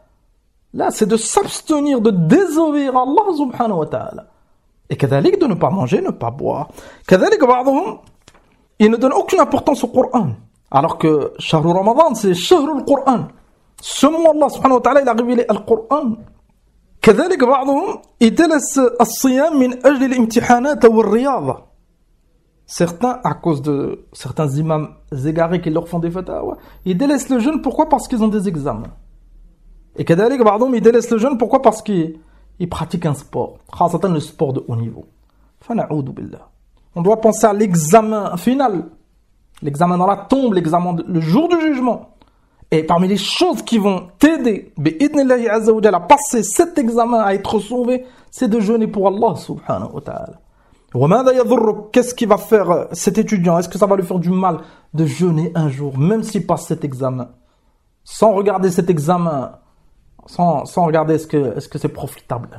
là, c'est de s'abstenir de désobéir à Allah subhanahu wa ta'ala. Et كذلك de ne pas manger, ne pas boire. كذلك بعضهم il ne donne aucune importance au Coran. Alors que Shahr Ramadan, c'est Shahr al-Qur'an. Ce mois, Allah subhanahu wa ta'ala, il a révélé al-Qur'an. كذلك بعضهم يدلس الصيام من أجل الامتحانات والرياضة. Certains, à cause de certains imams égarés qui leur font des fatawa, ils délaissent le jeûne. Pourquoi? Parce qu'ils ont des examens. Et كذلك بعضهم ils délaissent le jeûne. Pourquoi? Parce qu'ils pratiquent un sport. خاصة le sport de haut niveau. فنعوذ بالله. On doit penser à l'examen final, l'examen dans la tombe, l'examen le jour du jugement. Et parmi les choses qui vont t'aider bi'idnillahi azza wa jalla à passer cet examen, à être sauvé, c'est de jeûner pour Allah subhanahu wa ta'ala. وَمَاذَا يَضُرُّكَ? Qu'est-ce qui va faire cet étudiant? Est-ce que ça va lui faire du mal de jeûner un jour, même s'il passe cet examen, sans regarder cet examen, sans regarder est-ce que c'est profitable?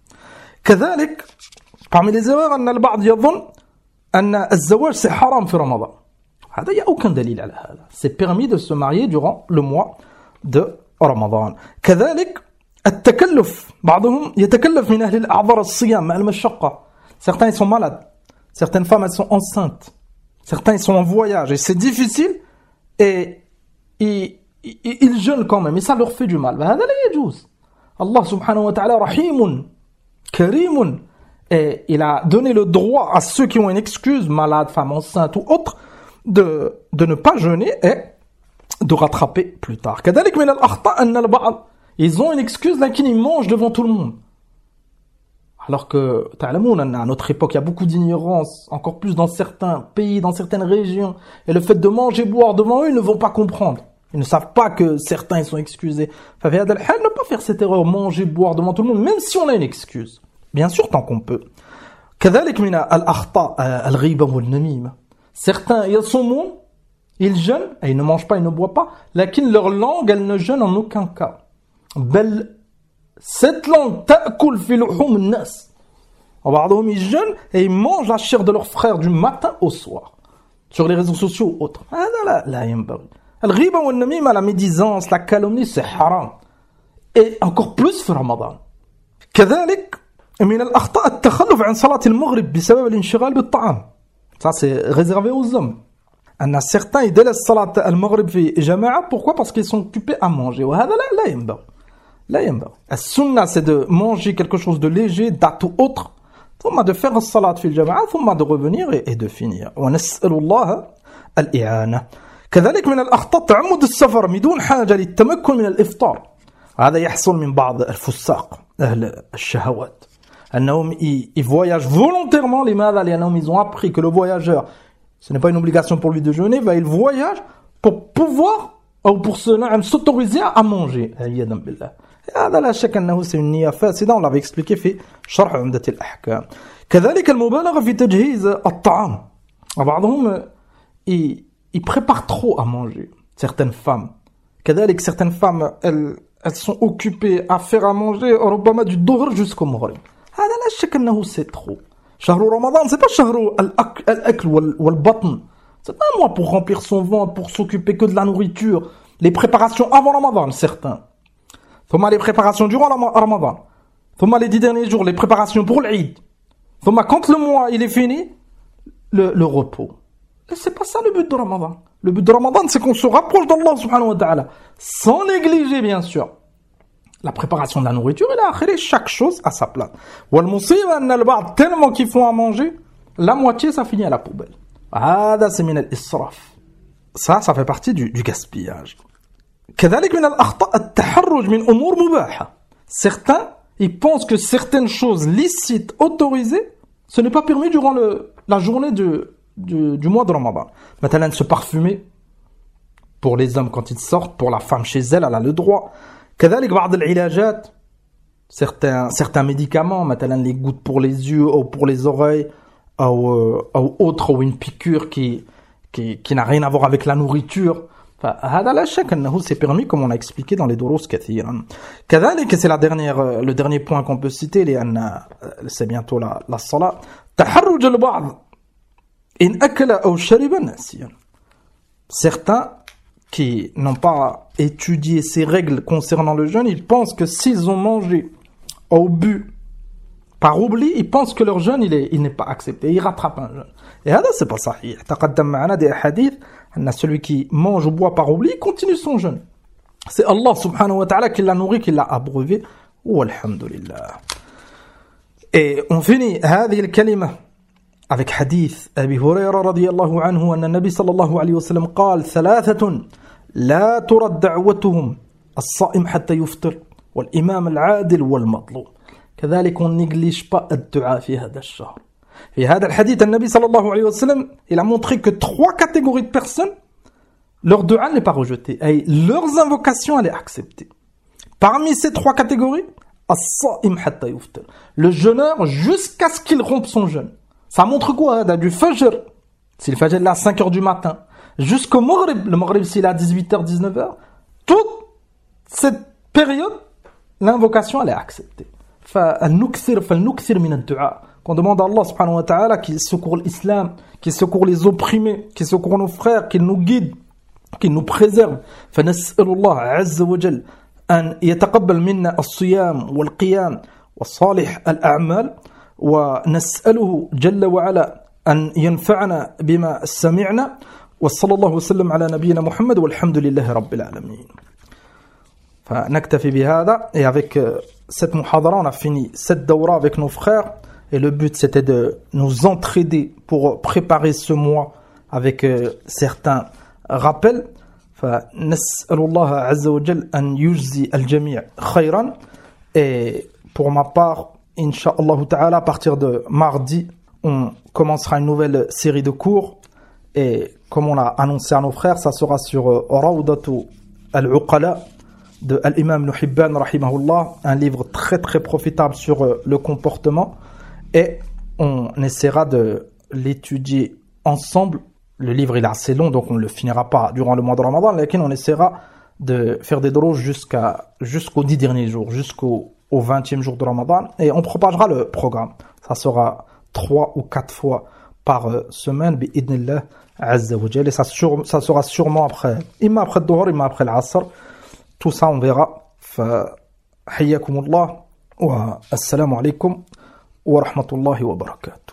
كذلك parmi les erreurs أن البعض يظن أن الزواج c'est haram في رمضان. هذا il y a aucun دليل على هذا. C'est permis de se marier durant le mois de Ramadan. كذلك التكلف. بعضهم يتكلف من أهل الأعذار الصيام مع المشقة. Certains ils sont malades. Certaines femmes elles sont enceintes. Certains ils sont en voyage et c'est difficile et ils jeûnent quand même et ça leur fait du mal. هذا لا يجوز. Allah subhanahu wa ta'ala رحيم كريم. Et il a donné le droit à ceux qui ont une excuse, malade, femme enceinte ou autre, de ne pas jeûner et de rattraper plus tard. كذلك من الأخطاء أن البعض ils ont une excuse là qu'ils mangent devant tout le monde. Alors que تعلمون à notre époque il y a beaucoup d'ignorance, encore plus dans certains pays, dans certaines régions, et le fait de manger et boire devant eux, ils ne vont pas comprendre. Ils ne savent pas que certains ils sont excusés. ففي هذا الحال ne pas faire cette erreur, manger, boire devant tout le monde, même si on a une excuse. Bien sûr, tant qu'on peut. كذلك من الأخطاء الغيبة والنميمة. Certains, ils sont bons, ils jeûnent, et ils ne mangent pas, ils ne boivent pas, lakin leur langue, elle ne jeûne en aucun cas. بل cette langue تأكل في لحوم الناس. وبعضهم ils jeûnent et ils mangent la chair de leurs frères du matin au soir. Sur les réseaux sociaux ou autres. هذا لا ينبغي. الغيبة والنميمة, la médisance, la calomnie, c'est haram. Et encore plus في رمضان. كذلك من الأخطاء التخلف عن صلاة المغرب بسبب الانشغال بالطعام. Ça c'est réservé aux hommes. أن certains ils délaissent صلاة المغرب في جماعة. Pourquoi? Parce qu'ils sont occupés à manger. وهذا لا ينبغي. لا ينبغي. السنة c'est de manger quelque chose de léger, date ou autre. ثم de faire الصلاة في الجماعة ثم de revenir et de finir. ونسأل الله الإعانة. كذلك من الأخطاء تعمد السفر بدون حاجة للتمكن من الإفطار. هذا يحصل من بعض الفساق أهل الشهوات. أنهم ils voyagent volontairement. لماذا؟ لأنهم ils ont appris que le voyageur, ce n'est pas une obligation pour lui de jeûner, il voyage pour pouvoir ou pour s'autoriser à manger. عياذا بالله. هذا لا شك أنه c'est une نية فاسدة. On l'avait expliqué في شرح عمدة الأحكام. كذلك المبالغة في تجهيز الطعام. بعضهم ils préparent trop à manger. Certaines femmes. كذلك certaines femmes elles sont occupées à faire à manger ربما du ظهر jusqu'au maghrib. هذا لا شك أنه c'est trop. شهر رمضان c'est pas شهر الأكل والبطن. C'est pas un mois pour remplir son ventre, pour s'occuper que de la nourriture. Les préparations avant Ramadan, certains. ثم les préparations durant Ramadan. ثم les 10 derniers jours, les préparations pour l'Eid. ثم quand le mois il est fini, le repos. Et c'est pas ça le but de Ramadan. Le but de Ramadan, c'est qu'on se rapproche d'Allah subhanahu wa ta'ala. Sans négliger, bien sûr, la préparation de la nourriture et là, chaque chose à sa place. والمصيبة أن البعض tellement qu'ils font à manger, la moitié ça finit à la poubelle. هذا c'est من الإسراف. Ça fait partie du gaspillage. كذلك من الأخطاء التحرج من أمور مباحة. Certains, ils pensent que certaines choses licites, autorisées, ce n'est pas permis durant la journée du mois de Ramadan. Maintenant, se parfumer pour les hommes quand ils sortent, pour la femme chez elle, elle a le droit. كذلك بعض العلاجات, certains médicaments, مثلا les gouttes pour les yeux ou pour les oreilles ou autre, ou une piqûre qui n'a rien à voir avec la nourriture. فهذا لا شك أنه c'est permis comme on a expliqué dans les دروس كثيرا. كذلك c'est le dernier point qu'on peut citer لأن c'est bientôt la salat. تحرج البعض إن أكل أو شرب ناسيا. Certains qui n'ont pas étudié ces règles concernant le jeûne, ils pensent que s'ils ont mangé ou bu par oubli, ils pensent que leur jeûne il n'est pas accepté, ils rattrapent un jeûne. Et هذا c'est pas صحيح. تقدم معنا des hadiths أن celui qui mange ou boit par oubli continue son jeûne. C'est Allah subhanahu wa ta'ala qui l'a nourri, qui l'a abreuvé. Walhamdulillah. Et on finit هذه الكلمة avec حديث أبي هريرة رضي الله عنه أن النبي صلى الله عليه وسلم قال ثلاثة لا ترد دعوتهم الصائم حتى يفطر والإمام العادل والمظلوم. كذلك on néglige pas الدعاء في هذا الشهر. في هذا الحديث النبي صلى الله عليه وسلم il a montré que 3 catégories de personnes leur dua n'est pas rejeté et leurs invocations elle est acceptée. Parmi ces 3 catégories, الصائم حتى يفطر, le jeûneur jusqu'à ce qu'il rompe son jeûne. Ça montre quoi? Du fajr, si le fajr est à 5h du matin, jusqu'au maghrib, le maghrib s'il est à 18h, 19h, toute cette période, l'invocation elle est acceptée. فالنكثر من الدعاء. Qu'on demande à Allah subhanahu wa ta'ala qu'il secourt l'islam, qu'il secourt les opprimés, qu'il secourt nos frères, qu'il nous guide, qu'il nous préserve. فنسأل الله عز وجل أن يتقبل منا الصيام والقيام وصالح الأعمال ونسأله جل وعلا أن ينفعنا بما سمعنا وصلى الله وسلم على نبينا محمد والحمد لله رب العالمين. فنكتفي بهذا et avec cette muhadara on a fini cette dawra avec nos frères et le but c'était de nous entraider pour préparer ce mois avec certains rappels. فنسأل الله عز وجل أن يجزي الجميع خيرا. Et pour ma part, Inch'Allah ta'ala, à partir de mardi, on commencera une nouvelle série de cours. Et comme on l'a annoncé à nos frères, ça sera sur Rawdatu al-Uqala de Al-Imam Ibn Hibban, rahimahullah, un livre très très profitable sur le comportement. Et on essaiera de l'étudier ensemble. Le livre il est assez long, donc on ne le finira pas durant le mois de Ramadan, mais on essaiera de faire des drôles jusqu'aux 10 derniers jours, jusqu'au 20e jour de Ramadan, et on propagera le programme. Ça sera 3 ou 4 fois par semaine, bi'idnillah azza wa jalla, et ça sera sûrement après, imma après le Dhuhr, imma après l'Asr. Tout ça on verra. Fa hayyakumullah wa assalamu alaikum wa rahmatullahi wa barakatuh.